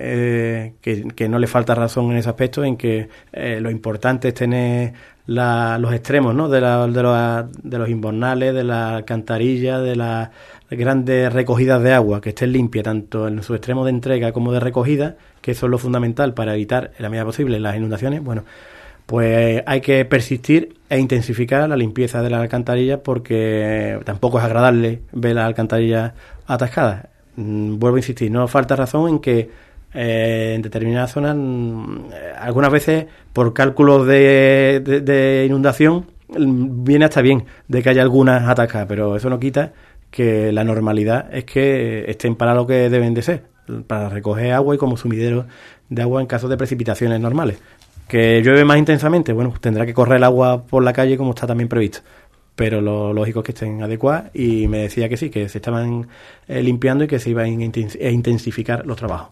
que no le falta razón en ese aspecto, en que lo importante es tener los extremos, ¿no?, de los invernales, de la alcantarilla, de las grandes recogidas de agua, que estén limpias tanto en su extremo de entrega como de recogida, que eso es lo fundamental para evitar en la medida posible las inundaciones. Bueno, pues hay que persistir e intensificar la limpieza de las alcantarillas, porque tampoco es agradable ver las alcantarillas atascadas. Vuelvo a insistir, no falta razón en que en determinadas zonas, algunas veces por cálculos de inundación, viene hasta bien de que haya algunas atascadas, pero eso no quita que la normalidad es que estén para lo que deben de ser, para recoger agua y como sumidero de agua en caso de precipitaciones normales. Que llueve más intensamente, bueno, tendrá que correr el agua por la calle como está también previsto, pero lo lógico es que estén adecuadas, y me decía que sí, que se estaban limpiando y que se iban a intensificar los trabajos.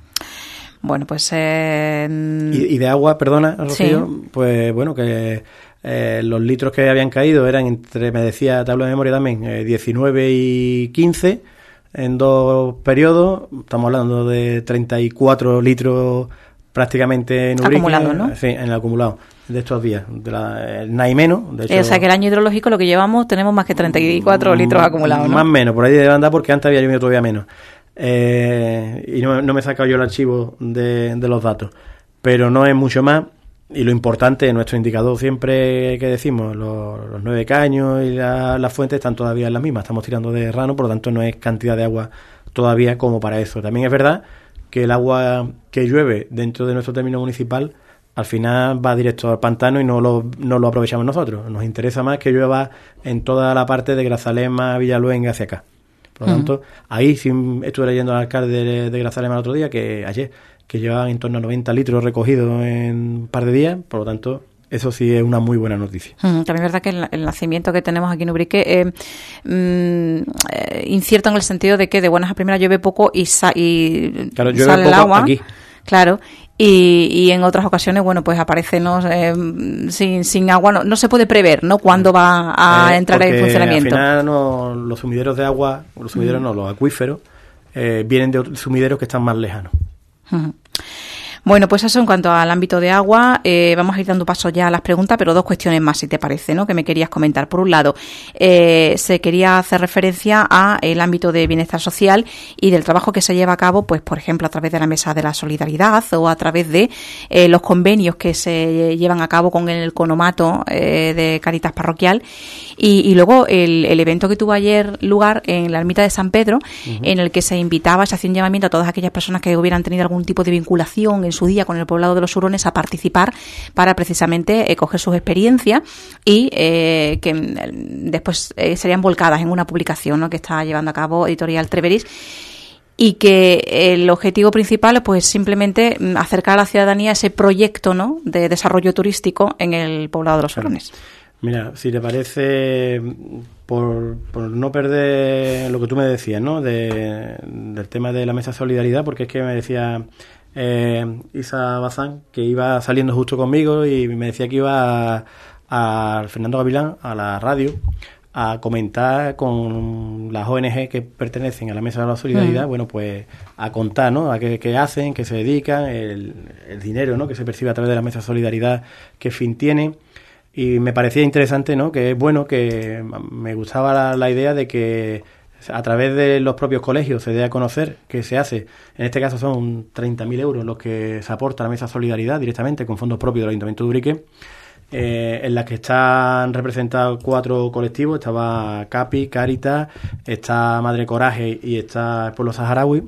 Bueno, pues... Y de agua, perdona, Rocío, sí. Pues bueno, que los litros que habían caído eran entre, me decía, tabla de memoria también, 19 y 15 en 2 periodos. Estamos hablando de 34 litros prácticamente en Ubrique. Acumulado, ¿no? Sí, en el acumulado de estos días. Nada y menos. De hecho, o sea, que el año hidrológico lo que llevamos tenemos más que 34 litros acumulados, ¿no? Más o menos, por ahí debe andar porque antes había llovido todavía menos. Y no me he sacado yo el archivo de los datos. Pero no es mucho más. Y lo importante, nuestro indicador siempre que decimos, los 9 caños y las fuentes están todavía en las mismas. Estamos tirando de rano, por lo tanto no es cantidad de agua todavía como para eso. También es verdad que el agua que llueve dentro de nuestro término municipal al final va directo al pantano y no lo aprovechamos nosotros. Nos interesa más que llueva en toda la parte de Grazalema, Villaluenga hacia acá. Por lo tanto, ahí sí estuve leyendo al alcalde de Grazalema el otro día, ayer, que llevaban en torno a 90 litros recogidos en un par de días. Por lo tanto, eso sí es una muy buena noticia. También es verdad que el nacimiento que tenemos aquí en Ubrique incierto en el sentido de que de buenas a primeras llueve poco y claro, llueve sale poco el agua. Aquí. Claro. Y en otras ocasiones, bueno, pues aparece sin agua. No se puede prever, ¿no?, cuándo va a entrar en funcionamiento. Al final los sumideros de agua, los acuíferos, vienen de sumideros que están más lejanos. Bueno, pues eso en cuanto al ámbito de agua. Vamos a ir dando paso ya a las preguntas, pero 2 cuestiones más, si te parece, ¿no?, que me querías comentar. Por un lado, se quería hacer referencia a el ámbito de bienestar social y del trabajo que se lleva a cabo, pues por ejemplo, a través de la Mesa de la Solidaridad o a través de los convenios que se llevan a cabo con el Economato de Cáritas Parroquial. Y luego el evento que tuvo ayer lugar en la ermita de San Pedro, en el que se invitaba, se hacía un llamamiento a todas aquellas personas que hubieran tenido algún tipo de vinculación en su día con el poblado de los Hurones a participar para precisamente coger sus experiencias y que después serían volcadas en una publicación, ¿no?, que está llevando a cabo Editorial Treveris. Y que el objetivo principal pues simplemente acercar a la ciudadanía ese proyecto, ¿no?, de desarrollo turístico en el poblado de los Hurones. Mira, si te parece, por no perder lo que tú me decías, ¿no?, del tema de la Mesa de Solidaridad, porque es que me decía Isa Bazán que iba saliendo justo conmigo y me decía que iba a Fernando Gavilán, a la radio, a comentar con las ONG que pertenecen a la Mesa de la Solidaridad, bueno, pues a contar, ¿no?, a qué hacen, qué se dedican, el dinero, ¿no?, que se percibe a través de la Mesa de Solidaridad, qué fin tiene. Y me parecía interesante, ¿no?, que es bueno, que me gustaba la idea de que a través de los propios colegios se dé a conocer qué se hace. En este caso son 30.000 euros los que se aporta a la Mesa de Solidaridad directamente con fondos propios del Ayuntamiento de Ubrique, en las que están representados 4 colectivos. Estaba CAPI, Cáritas, está Madre Coraje y está el Pueblo Saharaui.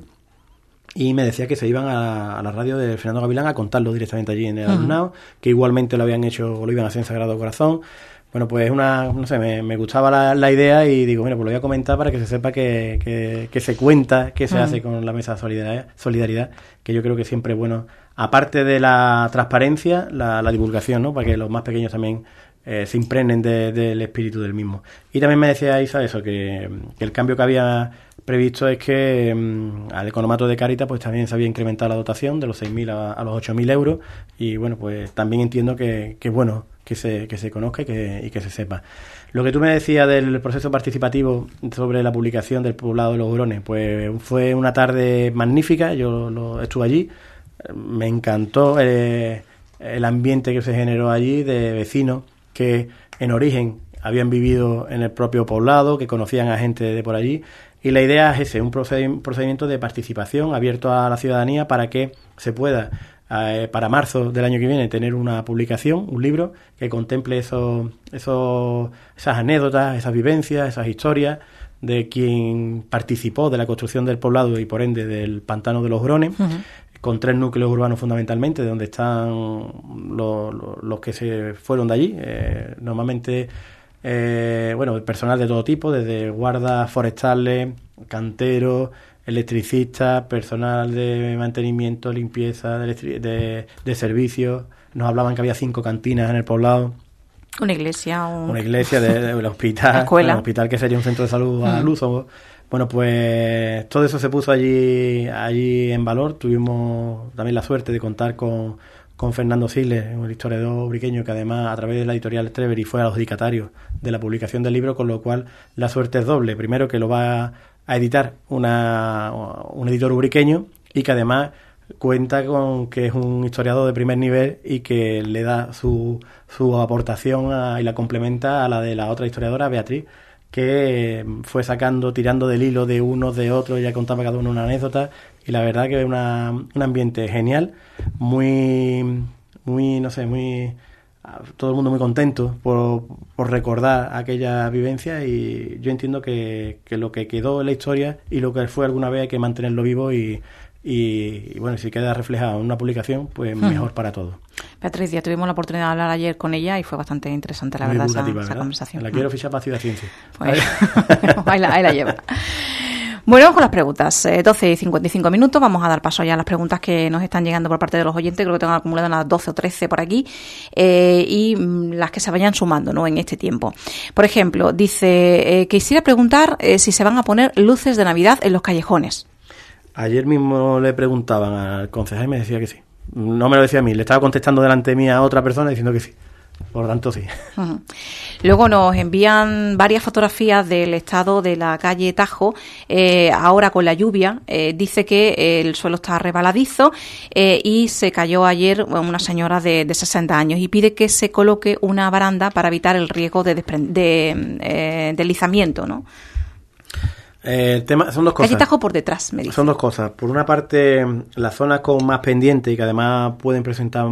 Y me decía que se iban a la radio de Fernando Gavilán a contarlo directamente allí en el alumnado, que igualmente lo habían hecho o lo iban a hacer en Sagrado Corazón. Bueno, pues no sé, me gustaba la idea y digo, bueno, pues lo voy a comentar para que se sepa que se cuenta qué se hace con la Mesa de Solidaridad, que yo creo que siempre es bueno, aparte de la transparencia, la divulgación, ¿no?, para que los más pequeños también se impregnen del espíritu del mismo. Y también me decía Isa eso, que el cambio que había previsto es que al Economato de Cáritas pues también se había incrementado la dotación de los 6.000 a los 8.000 euros, y bueno, pues también entiendo que es bueno que se conozca y que se sepa. Lo que tú me decías del proceso participativo sobre la publicación del poblado de los Hurones, pues fue una tarde magnífica. Yo estuve allí, me encantó el ambiente que se generó allí de vecinos que en origen habían vivido en el propio poblado, que conocían a gente de por allí. Y la idea es ese, un procedimiento de participación abierto a la ciudadanía para que se pueda, para marzo del año que viene, tener una publicación, un libro que contemple esas anécdotas, esas vivencias, esas historias de quien participó de la construcción del poblado y por ende del pantano de los Hurones, con 3 núcleos urbanos fundamentalmente, de donde están los que se fueron de allí. Normalmente, personal de todo tipo, desde guardas forestales, canteros, electricistas, personal de mantenimiento, limpieza, de servicios. Nos hablaban que había 5 cantinas en el poblado. Una iglesia, del hospital, escuela. Un hospital que sería un centro de salud a luz. Bueno, pues todo eso se puso allí en valor. Tuvimos también la suerte de contar con con Fernando Siles, un historiador ubriqueño que además a través de la editorial Trevery fue adjudicatario de la publicación del libro, con lo cual la suerte es doble. Primero, que lo va a editar un editor ubriqueño, y que además cuenta con que es un historiador de primer nivel y que le da su aportación y la complementa a la de la otra historiadora, Beatriz, que fue tirando del hilo de unos, de otros, ya contaba cada uno una anécdota, y la verdad que es un ambiente genial, muy, no sé, todo el mundo muy contento por recordar aquella vivencia, y yo entiendo que lo que quedó en la historia y lo que fue alguna vez hay que mantenerlo vivo, y bueno, si queda reflejado en una publicación, pues mejor para todos. Beatriz, ya tuvimos la oportunidad de hablar ayer con ella y fue bastante interesante, la verdad, esa conversación. La quiero fichar para Ciudad Ciencia. Pues, ahí la lleva. Bueno, vamos con las preguntas. 12:55. Vamos a dar paso ya a las preguntas que nos están llegando por parte de los oyentes. Creo que tengo acumulado unas 12 o 13 por aquí. Y las que se vayan sumando, ¿no?, en este tiempo. Por ejemplo, dice, quisiera preguntar si se van a poner luces de Navidad en los callejones. Ayer mismo le preguntaban al concejal y me decía que sí. No me lo decía a mí, le estaba contestando delante mía a otra persona diciendo que sí. Por lo tanto, sí. Uh-huh. Luego nos envían varias fotografías del estado de la calle Tajo, ahora con la lluvia. Dice que el suelo está resbaladizo y se cayó ayer una señora de 60 años y pide que se coloque una baranda para evitar el riesgo de deslizamiento, ¿no? El tema son dos cosas. Calle Tajo por detrás, me dice. Son dos cosas. Por una parte, las zonas con más pendiente y que además pueden presentar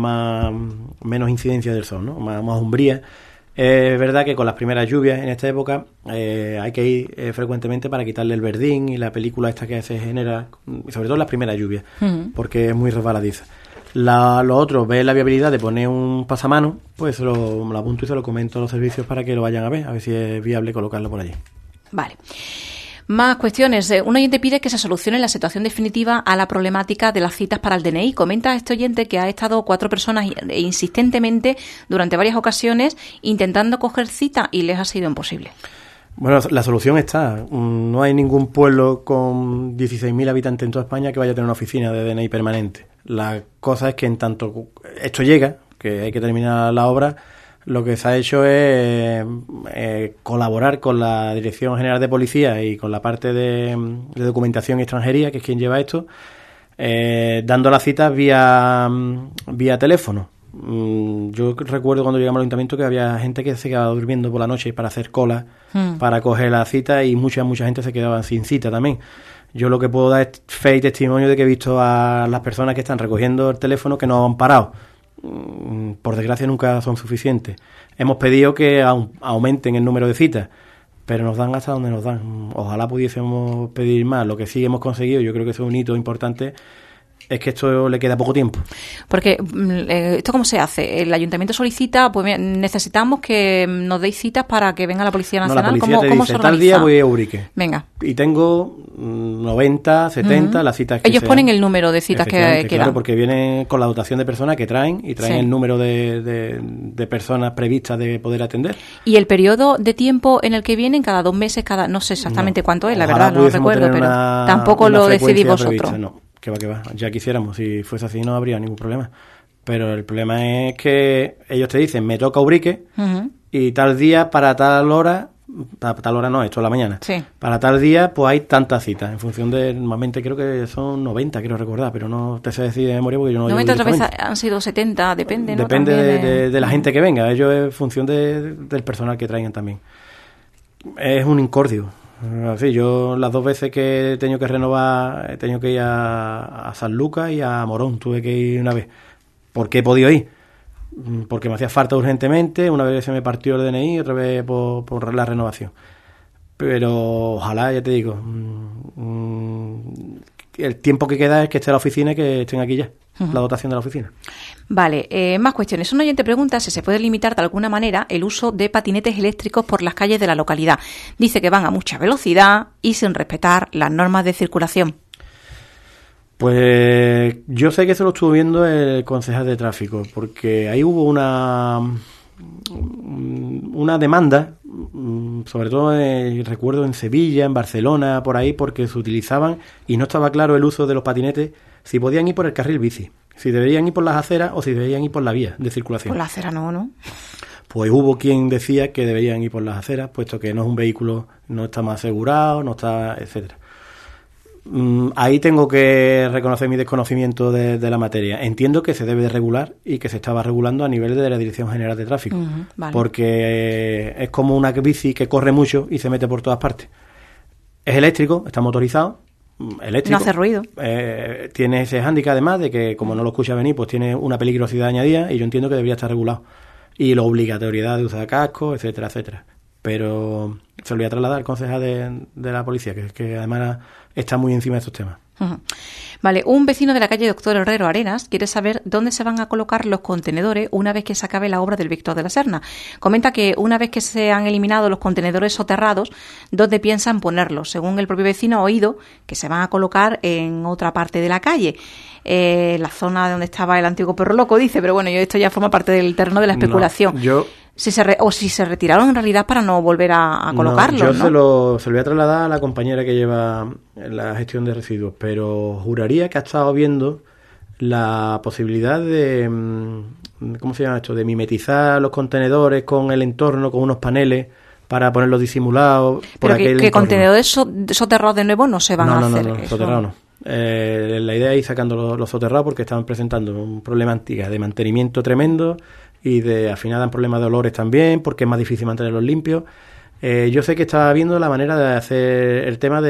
menos incidencia del sol, ¿no? Más umbría. Es verdad que con las primeras lluvias en esta época hay que ir frecuentemente para quitarle el verdín y la película esta que se genera, sobre todo en las primeras lluvias, porque es muy resbaladiza. Lo otro, ver la viabilidad de poner un pasamano, pues lo apunto y se lo comento a los servicios para que lo vayan a ver si es viable colocarlo por allí. Vale. Más cuestiones. Un oyente pide que se solucione la situación definitiva a la problemática de las citas para el DNI. Comenta este oyente que ha estado 4 personas insistentemente durante varias ocasiones intentando coger cita y les ha sido imposible. Bueno, la solución está. No hay ningún pueblo con 16.000 habitantes en toda España que vaya a tener una oficina de DNI permanente. La cosa es que en tanto esto llega, que hay que terminar la obra, lo que se ha hecho es colaborar con la Dirección General de Policía y con la parte de documentación y extranjería, que es quien lleva esto, dando las citas vía teléfono. Yo recuerdo cuando llegamos al ayuntamiento que había gente que se quedaba durmiendo por la noche para hacer cola para coger la cita, y mucha gente se quedaba sin cita también. Yo lo que puedo dar es fe y testimonio de que he visto a las personas que están recogiendo el teléfono que no han parado. Por desgracia nunca son suficientes. Hemos pedido que aumenten el número de citas, pero nos dan hasta donde nos dan. Ojalá pudiésemos pedir más. Lo que sí hemos conseguido, yo creo que es un hito importante, es que esto le queda poco tiempo. Porque, ¿esto cómo se hace? El ayuntamiento solicita, pues necesitamos que nos deis citas para que venga la Policía Nacional. No, la policía te dice, tal día voy a Ubrique. Venga. Y tengo 90, 70 las citas que ellos ponen el número de citas que dan. Claro, porque vienen con la dotación de personas que traen, y traen el número de personas previstas de poder atender. ¿Y el periodo de tiempo en el que vienen? ¿Cada 2 meses? No sé exactamente cuánto es, la verdad, no lo recuerdo, pero tampoco lo decidís vosotros. No. Que va. Ya quisiéramos, si fuese así no habría ningún problema. Pero el problema es que ellos te dicen, me toca Ubrique, y tal día para tal hora no, esto es la mañana. Sí. Para tal día, pues hay tantas citas, en función de, normalmente creo que son 90, quiero recordar, pero no te sé decir de memoria porque yo no... 90 otras veces han sido 70, depende, ¿no? Depende de la gente que venga, ellos en función del personal que traigan también. Es un incordio. Así, yo las 2 veces que he tenido que renovar, he tenido que ir a San Lucas y a Morón, tuve que ir una vez. ¿Por qué he podido ir? Porque me hacía falta urgentemente, una vez se me partió el DNI, otra vez por la renovación. Pero ojalá, ya te digo, el tiempo que queda es que esté la oficina y que estén aquí ya, la dotación de la oficina. Vale, más cuestiones. Un oyente pregunta si se puede limitar de alguna manera el uso de patinetes eléctricos por las calles de la localidad. Dice que van a mucha velocidad y sin respetar las normas de circulación. Pues yo sé que se lo estuvo viendo el concejal de tráfico, porque ahí hubo una demanda, sobre todo recuerdo en Sevilla, en Barcelona, por ahí, porque se utilizaban y no estaba claro el uso de los patinetes, si podían ir por el carril bici. si deberían ir por las aceras o si deberían ir por la vía de circulación. Por la acera no. Pues hubo quien decía que deberían ir por las aceras, puesto que no es un vehículo, no está más asegurado, no está, etcétera. Ahí tengo que reconocer mi desconocimiento de la materia. Entiendo que se debe de regular y que se estaba regulando a nivel de la Dirección General de Tráfico, vale. Porque es como una bici que corre mucho y se mete por todas partes. Es eléctrico, está motorizado, eléctrico. No hace ruido. Tiene ese hándicap además de que como no lo escucha venir, pues tiene una peligrosidad añadida y yo entiendo que debería estar regulado. Y la obligatoriedad de usar casco, etcétera, etcétera. Pero se lo voy a trasladar al concejal de la policía, que además está muy encima de estos temas. Vale, un vecino de la calle Doctor Herrero Arenas quiere saber dónde se van a colocar los contenedores una vez que se acabe la obra del Víctor de la Serna. Comenta que una vez que se han eliminado los contenedores soterrados, ¿dónde piensan ponerlos? Según el propio vecino ha oído que se van a colocar en otra parte de la calle. La zona donde estaba el antiguo Perro Loco, dice, pero bueno, esto ya forma parte del terreno de la especulación. No, si se retiraron en realidad para no volver a colocarlos, yo se lo voy a trasladar a la compañera que lleva la gestión de residuos, pero juraría que ha estado viendo la posibilidad de, ¿cómo se llama esto?, de mimetizar los contenedores con el entorno, con unos paneles para ponerlos disimulados. Pero que contenedores soterrados de nuevo no se van a hacer. No, soterrados no. La idea es ir sacando los soterrados porque estaban presentando un problema de mantenimiento tremendo y al final dan problemas de olores también porque es más difícil mantenerlos limpios. Yo sé que estaba viendo la manera de hacer el tema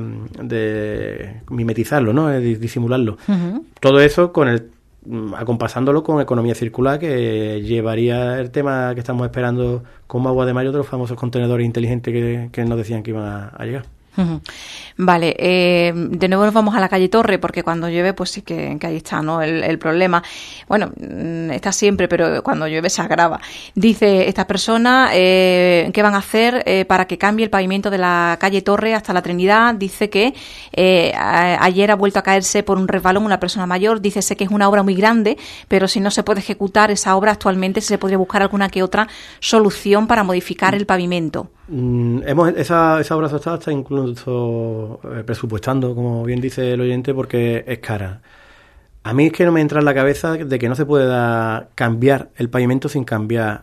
de mimetizarlo, ¿no? De disimularlo. Todo eso acompasándolo con economía circular, que llevaría el tema que estamos esperando como agua de mayo de los famosos contenedores inteligentes que nos decían que iban a llegar. Vale, de nuevo nos vamos a la calle Torre, porque cuando llueve pues sí que ahí está, ¿no?, el problema. Bueno, está siempre, pero cuando llueve se agrava. Dice esta persona, ¿qué van a hacer para que cambie el pavimento de la calle Torre hasta la Trinidad? Dice que ayer ha vuelto a caerse por un resbalón una persona mayor. Dice, sé que es una obra muy grande, pero si no se puede ejecutar esa obra actualmente, se podría buscar alguna que otra solución para modificar el pavimento. Esa obra social está incluso presupuestando, como bien dice el oyente, porque es cara. A mí es que no me entra en la cabeza de que no se pueda cambiar el pavimento sin cambiar,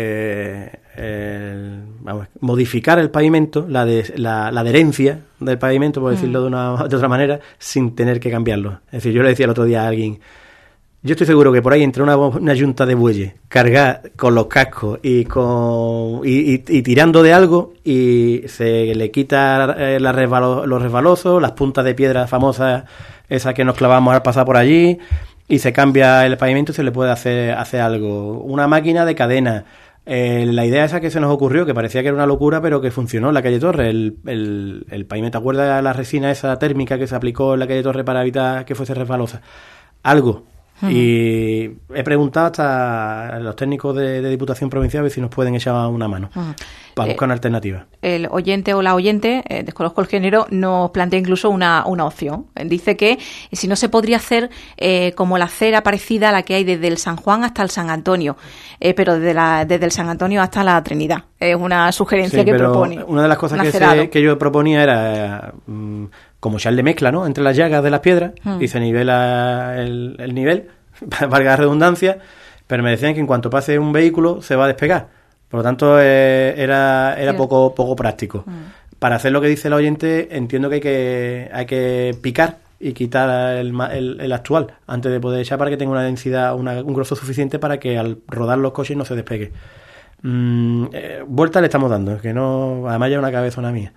modificar el pavimento, la adherencia del pavimento, por decirlo de otra manera, sin tener que cambiarlo. Es decir, yo le decía el otro día a alguien, yo estoy seguro que por ahí entre una yunta de bueyes, cargar con los cascos y tirando de algo, y se le quita los resbalosos, las puntas de piedra famosas, esas que nos clavamos al pasar por allí, y se cambia el pavimento y se le puede hacer algo. Una máquina de cadena. La idea esa que se nos ocurrió, que parecía que era una locura, pero que funcionó en la calle Torre, el pavimento. ¿Te acuerdas de la resina esa térmica que se aplicó en la calle Torre para evitar que fuese resbalosa? Algo. Y he preguntado hasta a los técnicos de Diputación Provincial a ver si nos pueden echar una mano para buscar una alternativa. El oyente o la oyente, desconozco el género, nos plantea incluso una opción. Dice que si no se podría hacer como la acera parecida a la que hay desde el San Juan hasta el San Antonio, pero desde el San Antonio hasta la Trinidad. Es una sugerencia que propone. Una de las cosas que yo proponía era como echar de mezcla, ¿no?, entre las llagas de las piedras, y se nivela el nivel, valga la redundancia, pero me decían que en cuanto pase un vehículo se va a despegar. Por lo tanto, era poco práctico. Para hacer lo que dice el oyente, entiendo que hay que picar y quitar el actual antes de poder echar, para que tenga una densidad, un grosor suficiente para que al rodar los coches no se despegue. Vuelta le estamos dando, que no, además ya una cabezona mía.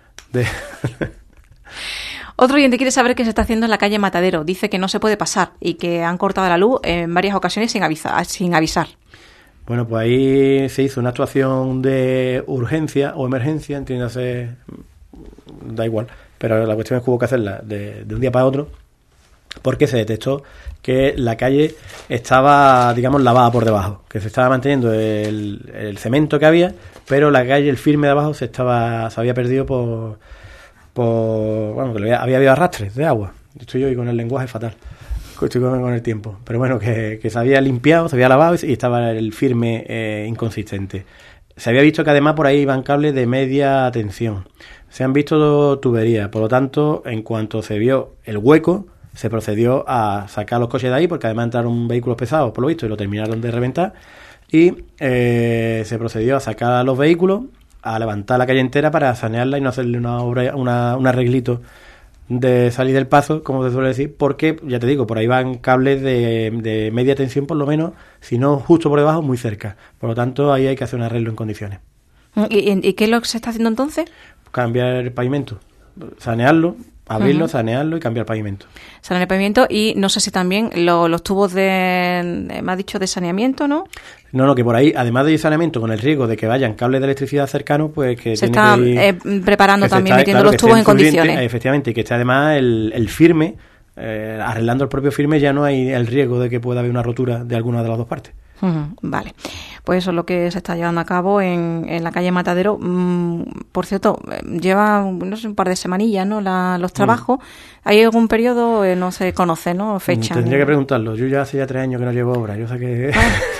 Otro oyente quiere saber qué se está haciendo en la calle Matadero. Dice que no se puede pasar y que han cortado la luz en varias ocasiones sin avisar. Bueno, pues ahí se hizo una actuación de urgencia o emergencia, entiéndase, da igual, pero la cuestión es que hubo que hacerla de un día para otro, porque se detectó que la calle estaba, digamos, lavada por debajo, que se estaba manteniendo el cemento que había, pero la calle, el firme de abajo, se había perdido que había habido arrastres de agua. Estoy hoy con el lenguaje fatal, estoy con el tiempo, pero bueno, que se había limpiado, se había lavado y estaba el firme inconsistente. Se había visto que además por ahí iban cables de media tensión, se han visto tuberías, por lo tanto, en cuanto se vio el hueco, se procedió a sacar los coches de ahí, porque además entraron vehículos pesados, por lo visto, y lo terminaron de reventar, y se procedió a sacar los vehículos, a levantar la calle entera para sanearla y no hacerle una obra, un arreglito de salir del paso, como se suele decir, porque, ya te digo, por ahí van cables de media tensión por lo menos, si no justo por debajo, muy cerca. Por lo tanto, ahí hay que hacer un arreglo en condiciones. ¿Y qué es lo que se está haciendo entonces? Cambiar el pavimento, sanearlo, abrirlo, sanearlo y cambiar el pavimento. Sanear el pavimento y no sé si también los tubos me has dicho de saneamiento, ¿no? No, que por ahí, además de saneamiento, con el riesgo de que vayan cables de electricidad cercanos, pues que se está preparando también, metiendo los tubos en condiciones. Efectivamente, y que esté además el firme, arreglando el propio firme, ya no hay el riesgo de que pueda haber una rotura de alguna de las dos partes. Vale, pues eso es lo que se está llevando a cabo en la calle Matadero. Por cierto, lleva, no sé, un par de semanillas, ¿no? Los trabajos. ¿Hay algún periodo? No se conoce, ¿no? Fecha. Tendría que preguntarlo. Yo ya hace 3 años que no llevo obra. Yo sé que...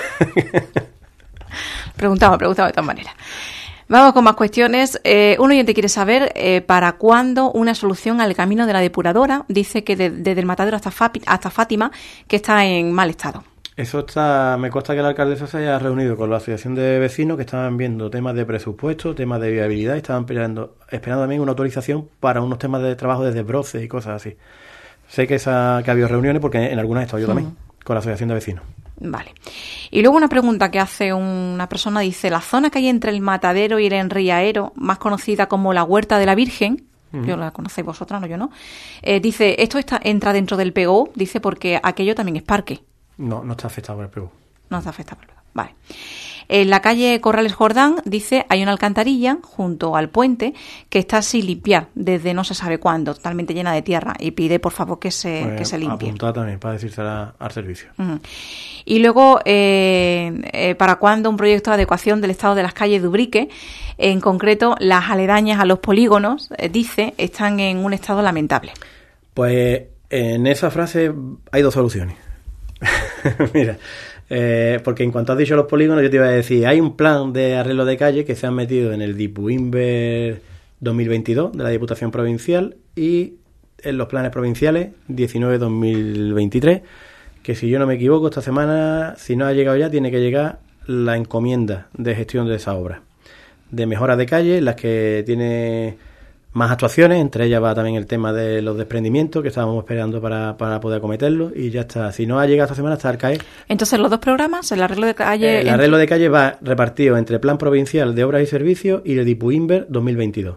Preguntaba de todas maneras. Vamos con más cuestiones. Un oyente quiere saber para cuándo una solución al camino de la depuradora. Dice que desde el Matadero hasta Fátima, que está en mal estado. Eso me consta que la alcaldesa se haya reunido con la asociación de vecinos que estaban viendo temas de presupuesto, temas de viabilidad y estaban esperando también una autorización para unos temas de trabajo de desbroce y cosas así. Sé que ha habido reuniones porque en algunas he estado yo también con la asociación de vecinos. Vale. Y luego una pregunta que hace una persona, dice, la zona que hay entre el Matadero y el Enriaero, más conocida como la Huerta de la Virgen, yo la conocéis vosotras, no yo no, dice, esto entra dentro del PO, dice, porque aquello también es parque. No está afectado por el PU. No está afectado por el PU. Vale. En la calle Corrales Jordán, dice, hay una alcantarilla junto al puente que está sin limpiar desde no se sabe cuándo, totalmente llena de tierra, y pide, por favor, que se limpie. Apuntada también para decírsela al servicio. Y luego, ¿para cuándo un proyecto de adecuación del estado de las calles de Ubrique? En concreto, las aledañas a los polígonos, dice, están en un estado lamentable. Pues en esa frase hay 2 soluciones. Mira, porque en cuanto has dicho los polígonos, yo te iba a decir, hay un plan de arreglo de calle que se han metido en el DIPUINVER 2022 de la Diputación Provincial y en los planes provinciales 19-2023, que si yo no me equivoco, esta semana, si no ha llegado ya, tiene que llegar la encomienda de gestión de esa obra, de mejoras de calle, en las que tiene más actuaciones, entre ellas va también el tema de los desprendimientos que estábamos esperando para poder acometerlos y ya está. Si no ha llegado esta semana, está al caer. Entonces, los 2 programas, el arreglo de calle... El arreglo de calle va repartido entre el Plan Provincial de Obras y Servicios y el DIPUINVER 2022.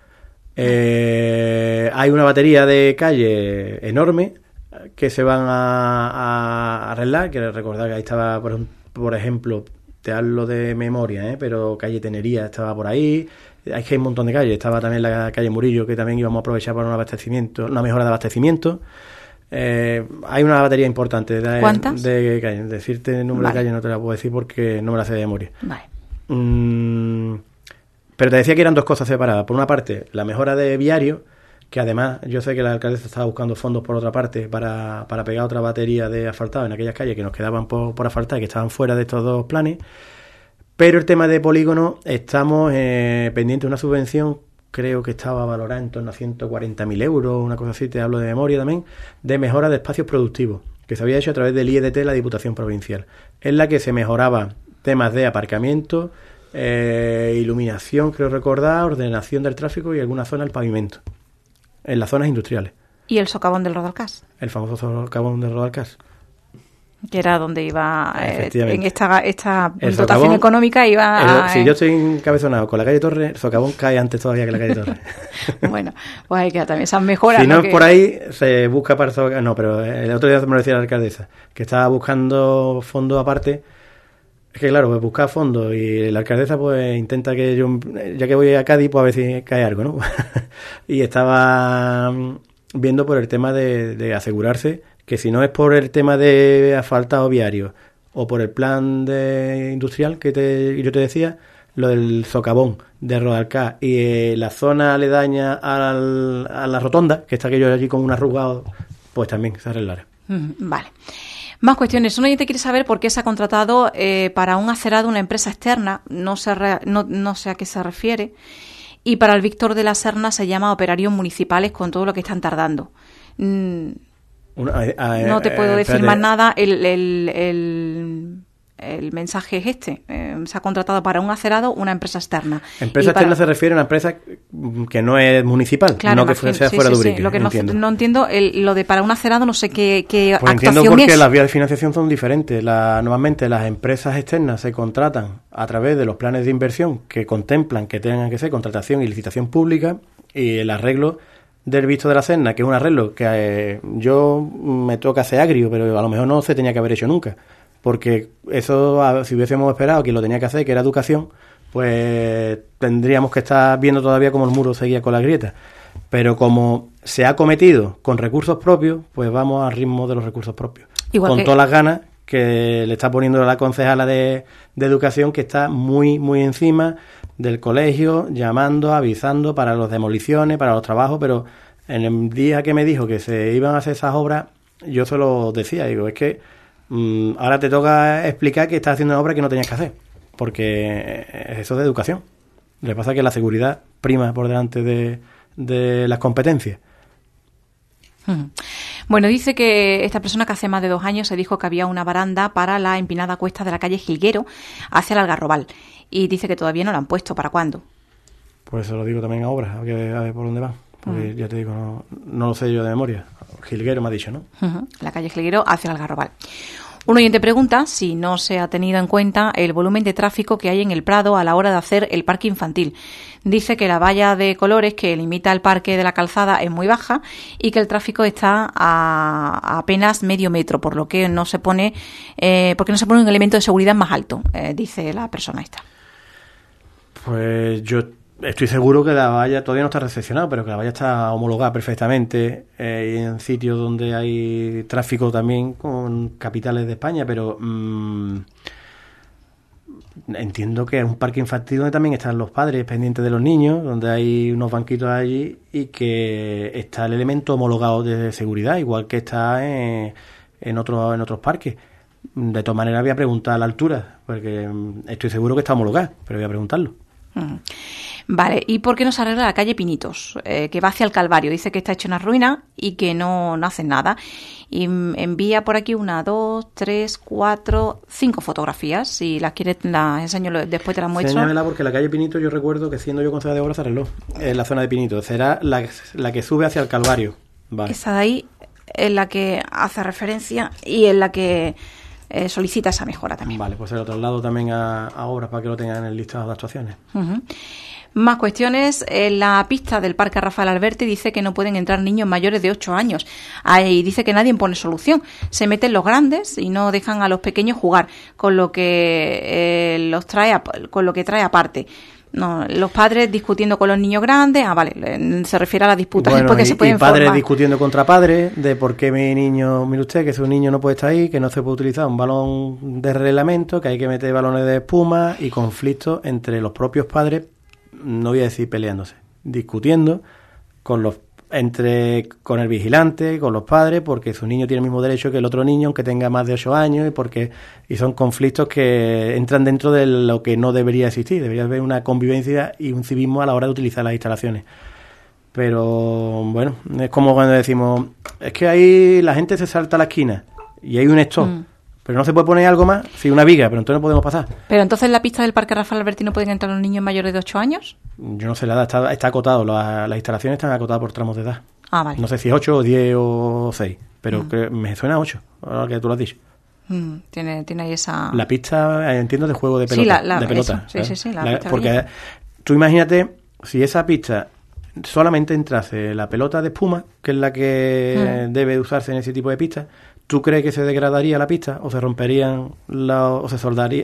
Hay una batería de calle enorme que se van a arreglar, que recordar que ahí estaba, por ejemplo, te hablo de memoria, pero calle Tenería estaba por ahí. Hay un montón de calles. Estaba también la calle Murillo, que también íbamos a aprovechar para una mejora de abastecimiento. Hay una batería importante. ¿Cuántas? De calles. Decirte el número de calles no te la puedo decir porque no me la sé de memoria. Vale. Pero te decía que eran 2 cosas separadas. Por una parte, la mejora de viario, que además yo sé que la alcaldesa estaba buscando fondos por otra parte para pegar otra batería de asfaltado en aquellas calles que nos quedaban por asfaltar y que estaban fuera de estos 2 planes. Pero el tema de polígono, estamos pendientes de una subvención, creo que estaba valorada en torno a 140.000 euros, una cosa así, te hablo de memoria también, de mejora de espacios productivos, que se había hecho a través del IEDT, la Diputación Provincial, en la que se mejoraba temas de aparcamiento, iluminación, creo recordar, ordenación del tráfico y alguna zona del pavimento, en las zonas industriales. ¿Y el socavón del Rodalcás? El famoso socavón del Rodalcás. Que era donde iba, en esta dotación socavón, económica iba... si yo estoy encabezonado con la calle Torre, el socavón cae antes todavía que la calle Torre. Bueno, pues hay que también esas mejoras. Si no es por ahí, se busca para... No, pero el otro día me lo decía la alcaldesa, que estaba buscando fondos aparte. Es que claro, pues buscar fondos y la alcaldesa pues intenta que yo, ya que voy a Cádiz, pues a ver si cae algo, ¿no? Y estaba viendo por el tema de asegurarse que si no es por el tema de asfaltado viario o por el plan industrial que yo te decía, lo del socavón de Rodalcás y la zona aledaña a la rotonda, que está aquello allí con un arrugado, pues también se arreglará. Vale. Más cuestiones. Un oyente quiere saber por qué se ha contratado para un acerado una empresa externa, no sé a qué se refiere, y para el Víctor de la Serna se llama operarios municipales con todo lo que están tardando. No te puedo decir más nada. El mensaje es este. Se ha contratado para un acerado una empresa externa. Empresa externa se refiere a una empresa que no es municipal, claro, no que sea fuera de Ubrique. Sí. Lo que no entiendo, lo de para un acerado, no sé qué pues actuación entiendo porque es. las vías de financiación son diferentes. Normalmente las empresas externas se contratan a través de los planes de inversión que contemplan que tengan que ser contratación y licitación pública, y el arreglo del visto de la Serna, que es un arreglo que yo me toca hacer agrio, pero a lo mejor no se tenía que haber hecho nunca. Porque eso, si hubiésemos esperado quien lo tenía que hacer, que era educación, pues tendríamos que estar viendo todavía cómo el muro seguía con la grieta. Pero como se ha cometido con recursos propios, pues vamos al ritmo de los recursos propios. Igual con todas las ganas que le está poniendo la concejala de educación, que está muy, muy encima del colegio, llamando, avisando para las demoliciones, para los trabajos, pero en el día que me dijo que se iban a hacer esas obras, yo se lo decía, digo, es que ahora te toca explicar que estás haciendo una obra que no tenías que hacer, porque eso es de educación. Le pasa que la seguridad prima por delante de las competencias. Bueno, dice que esta persona, que hace más de 2 años se dijo que había una baranda para la empinada cuesta de la calle Jilguero hacia el Algarrobal, y dice que todavía no la han puesto. ¿Para cuándo? Pues se lo digo también a obras, a ver por dónde van. Porque ya te digo, no lo sé yo de memoria. Jilguero me ha dicho, ¿no? La calle Jilguero hacia el Algarrobal. Un oyente pregunta si no se ha tenido en cuenta el volumen de tráfico que hay en el Prado a la hora de hacer el parque infantil. Dice que la valla de colores que limita el parque de la Calzada es muy baja y que el tráfico está a apenas medio metro, por lo que no se pone, porque no se pone un elemento de seguridad más alto, dice la persona esta. Pues yo estoy seguro que la valla todavía no está recepcionada, pero que la valla está homologada perfectamente en sitios donde hay tráfico también con capitales de España, pero entiendo que es un parque infantil donde también están los padres pendientes de los niños, donde hay unos banquitos allí y que está el elemento homologado de seguridad, igual que está en otros parques. De todas maneras voy a preguntar a la altura, porque estoy seguro que está homologada, pero voy a preguntarlo. Vale, ¿y por qué no se arregla la calle Pinitos, que va hacia el Calvario? Dice que está hecho una ruina y que no hacen nada. Y envía por aquí 1, 2, 3, 4, 5 fotografías. Si las quieres, las enseño, después te las muestro. Enséñamela, porque la calle Pinitos yo recuerdo que siendo yo concejal de obras se arregló en la zona de Pinitos. Será la que sube hacia el Calvario. Vale. Esa de ahí es la que hace referencia y es la que solicita esa mejora también. Vale, pues se lo traslado también a obras para que lo tengan en el listado de actuaciones. Más cuestiones. En la pista del Parque Rafael Alberti dice que no pueden entrar niños mayores de 8 años. Ahí dice que nadie pone solución. Se meten los grandes y no dejan a los pequeños jugar, con lo que trae aparte. No, los padres discutiendo con los niños grandes. Vale, se refiere a las disputas. Bueno, porque se pueden padres formar. Discutiendo contra padres de por qué mi niño, mire usted, que su niño no puede estar ahí, que no se puede utilizar un balón de reglamento, que hay que meter balones de espuma, y conflictos entre los propios padres, no voy a decir peleándose, discutiendo con el vigilante, con los padres, porque su niño tiene el mismo derecho que el otro niño, aunque tenga más de 8 años, y son conflictos que entran dentro de lo que no debería existir. Debería haber una convivencia y un civismo a la hora de utilizar las instalaciones. Pero bueno, es como cuando decimos, es que ahí la gente se salta a la esquina y hay un stop. Pero no se puede poner algo más, sí, una viga, pero entonces no podemos pasar. Pero entonces en la pista del Parque Rafael Alberti no pueden entrar los niños mayores de 8 años. Yo no sé la edad, está acotado, las instalaciones están acotadas por tramos de edad. Vale. No sé si es 8 o 10 o 6, pero me suena a 8, ahora que tú lo has dicho. Tiene ahí esa... La pista, entiendo, de juego de pelota. Sí, de pelota. Sí, la pista porque bella. Tú imagínate, si esa pista solamente entrase la pelota de espuma, que es la que debe usarse en ese tipo de pistas, ¿tú crees que se degradaría la pista? ¿O se romperían o se soldaría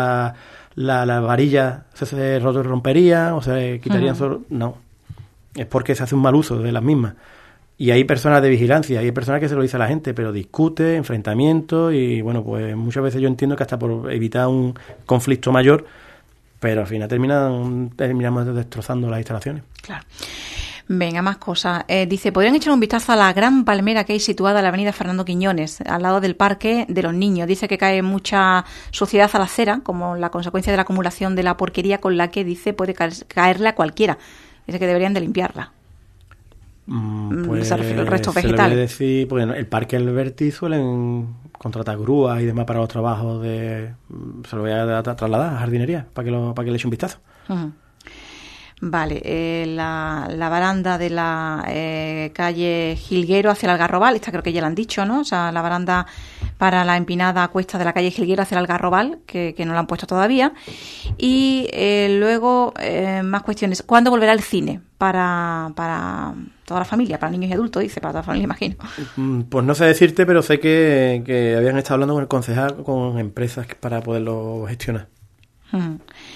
la varilla se rompería? ¿O se quitarían? No. Es porque se hace un mal uso de las mismas. Y hay personas de vigilancia, y hay personas que se lo dice a la gente, pero discute, enfrentamiento, y bueno, pues muchas veces yo entiendo que hasta por evitar un conflicto mayor, pero al final terminamos destrozando las instalaciones. Claro. Venga, más cosas. Dice, ¿podrían echar un vistazo a la gran palmera que hay situada en la avenida Fernando Quiñones, al lado del Parque de los Niños? Dice que cae mucha suciedad a la acera, como la consecuencia de la acumulación de la porquería con la que, dice, puede caerle a cualquiera. Dice que deberían de limpiarla. Pues el resto vegetal. vegetal. Se le decir, porque el Parque Alberti suelen contratar grúas y demás para los trabajos se lo voy a trasladar a jardinería para que le eche un vistazo. Uh-huh. Vale, la baranda de la calle Jilguero hacia el Algarrobal, esta creo que ya la han dicho, ¿no? O sea, la baranda para la empinada cuesta de la calle Jilguero hacia el Algarrobal, que no la han puesto todavía. Y luego, más cuestiones. ¿Cuándo volverá el cine? Para toda la familia, para niños y adultos, dice, para toda la familia, imagino. Pues no sé decirte, pero sé que habían estado hablando con el concejal, con empresas para poderlo gestionar. Uh-huh.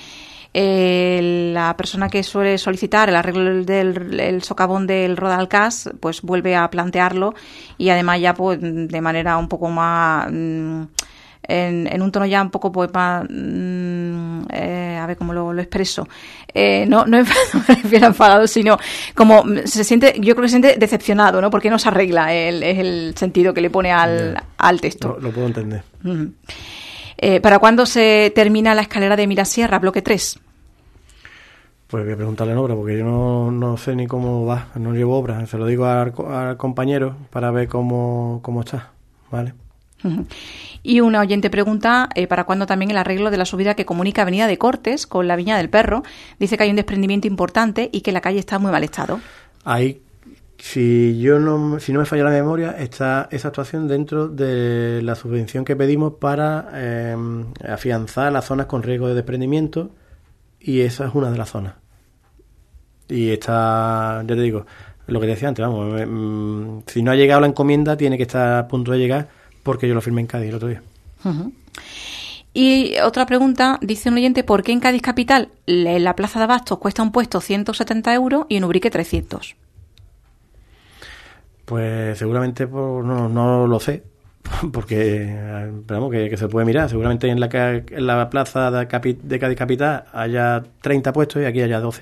La persona que suele solicitar el arreglo del socavón del Rodalcás, pues vuelve a plantearlo y además ya pues de manera un poco más en un tono ya un poco pues más a ver cómo lo expreso, no me refiero a enfadado, sino como se siente, yo creo que se siente decepcionado, ¿no? Porque no se arregla, es el sentido que le pone al texto. Lo puedo entender. Uh-huh. ¿Para cuándo se termina la escalera de Mirasierra, bloque 3? Pues voy a preguntarle en obra, porque yo no sé ni cómo va, no llevo obra. Se lo digo al compañero para ver cómo está, ¿vale? Uh-huh. Y una oyente pregunta ¿para cuándo también el arreglo de la subida que comunica Avenida de Cortes con la Viña del Perro? Dice que hay un desprendimiento importante y que la calle está en muy mal estado. Ahí, si no me falla la memoria, está esa actuación dentro de la subvención que pedimos para afianzar las zonas con riesgo de desprendimiento, y esa es una de las zonas. Y está, ya te digo, lo que te decía antes, vamos, si no ha llegado la encomienda, tiene que estar a punto de llegar, porque yo lo firmé en Cádiz el otro día. Uh-huh. Y otra pregunta, dice un oyente, ¿por qué en Cádiz Capital la plaza de Abastos cuesta un puesto 170 euros y en Ubrique 300? Pues seguramente no lo sé, porque vamos, que se puede mirar. Seguramente en la plaza de Cádiz Capital haya 30 puestos y aquí haya 12.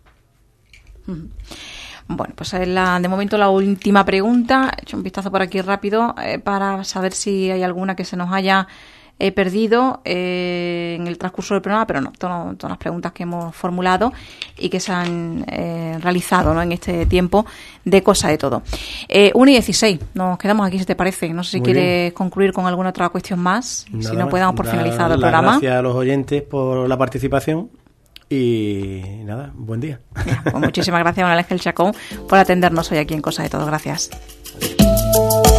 Bueno, pues es de momento la última pregunta. He hecho un vistazo por aquí rápido para saber si hay alguna que se nos haya perdido en el transcurso del programa, pero no, todas las preguntas que hemos formulado y que se han realizado, ¿no?, en este tiempo de Cosa de Todo. 1:16, nos quedamos aquí, si te parece. No sé si quieres concluir con alguna otra cuestión más, si no podamos por finalizado el programa. Gracias a los oyentes por la participación y nada, buen día. Pues muchísimas gracias, Manuel Ángel Chacón, por atendernos hoy aquí en Cosa de Todo. Gracias.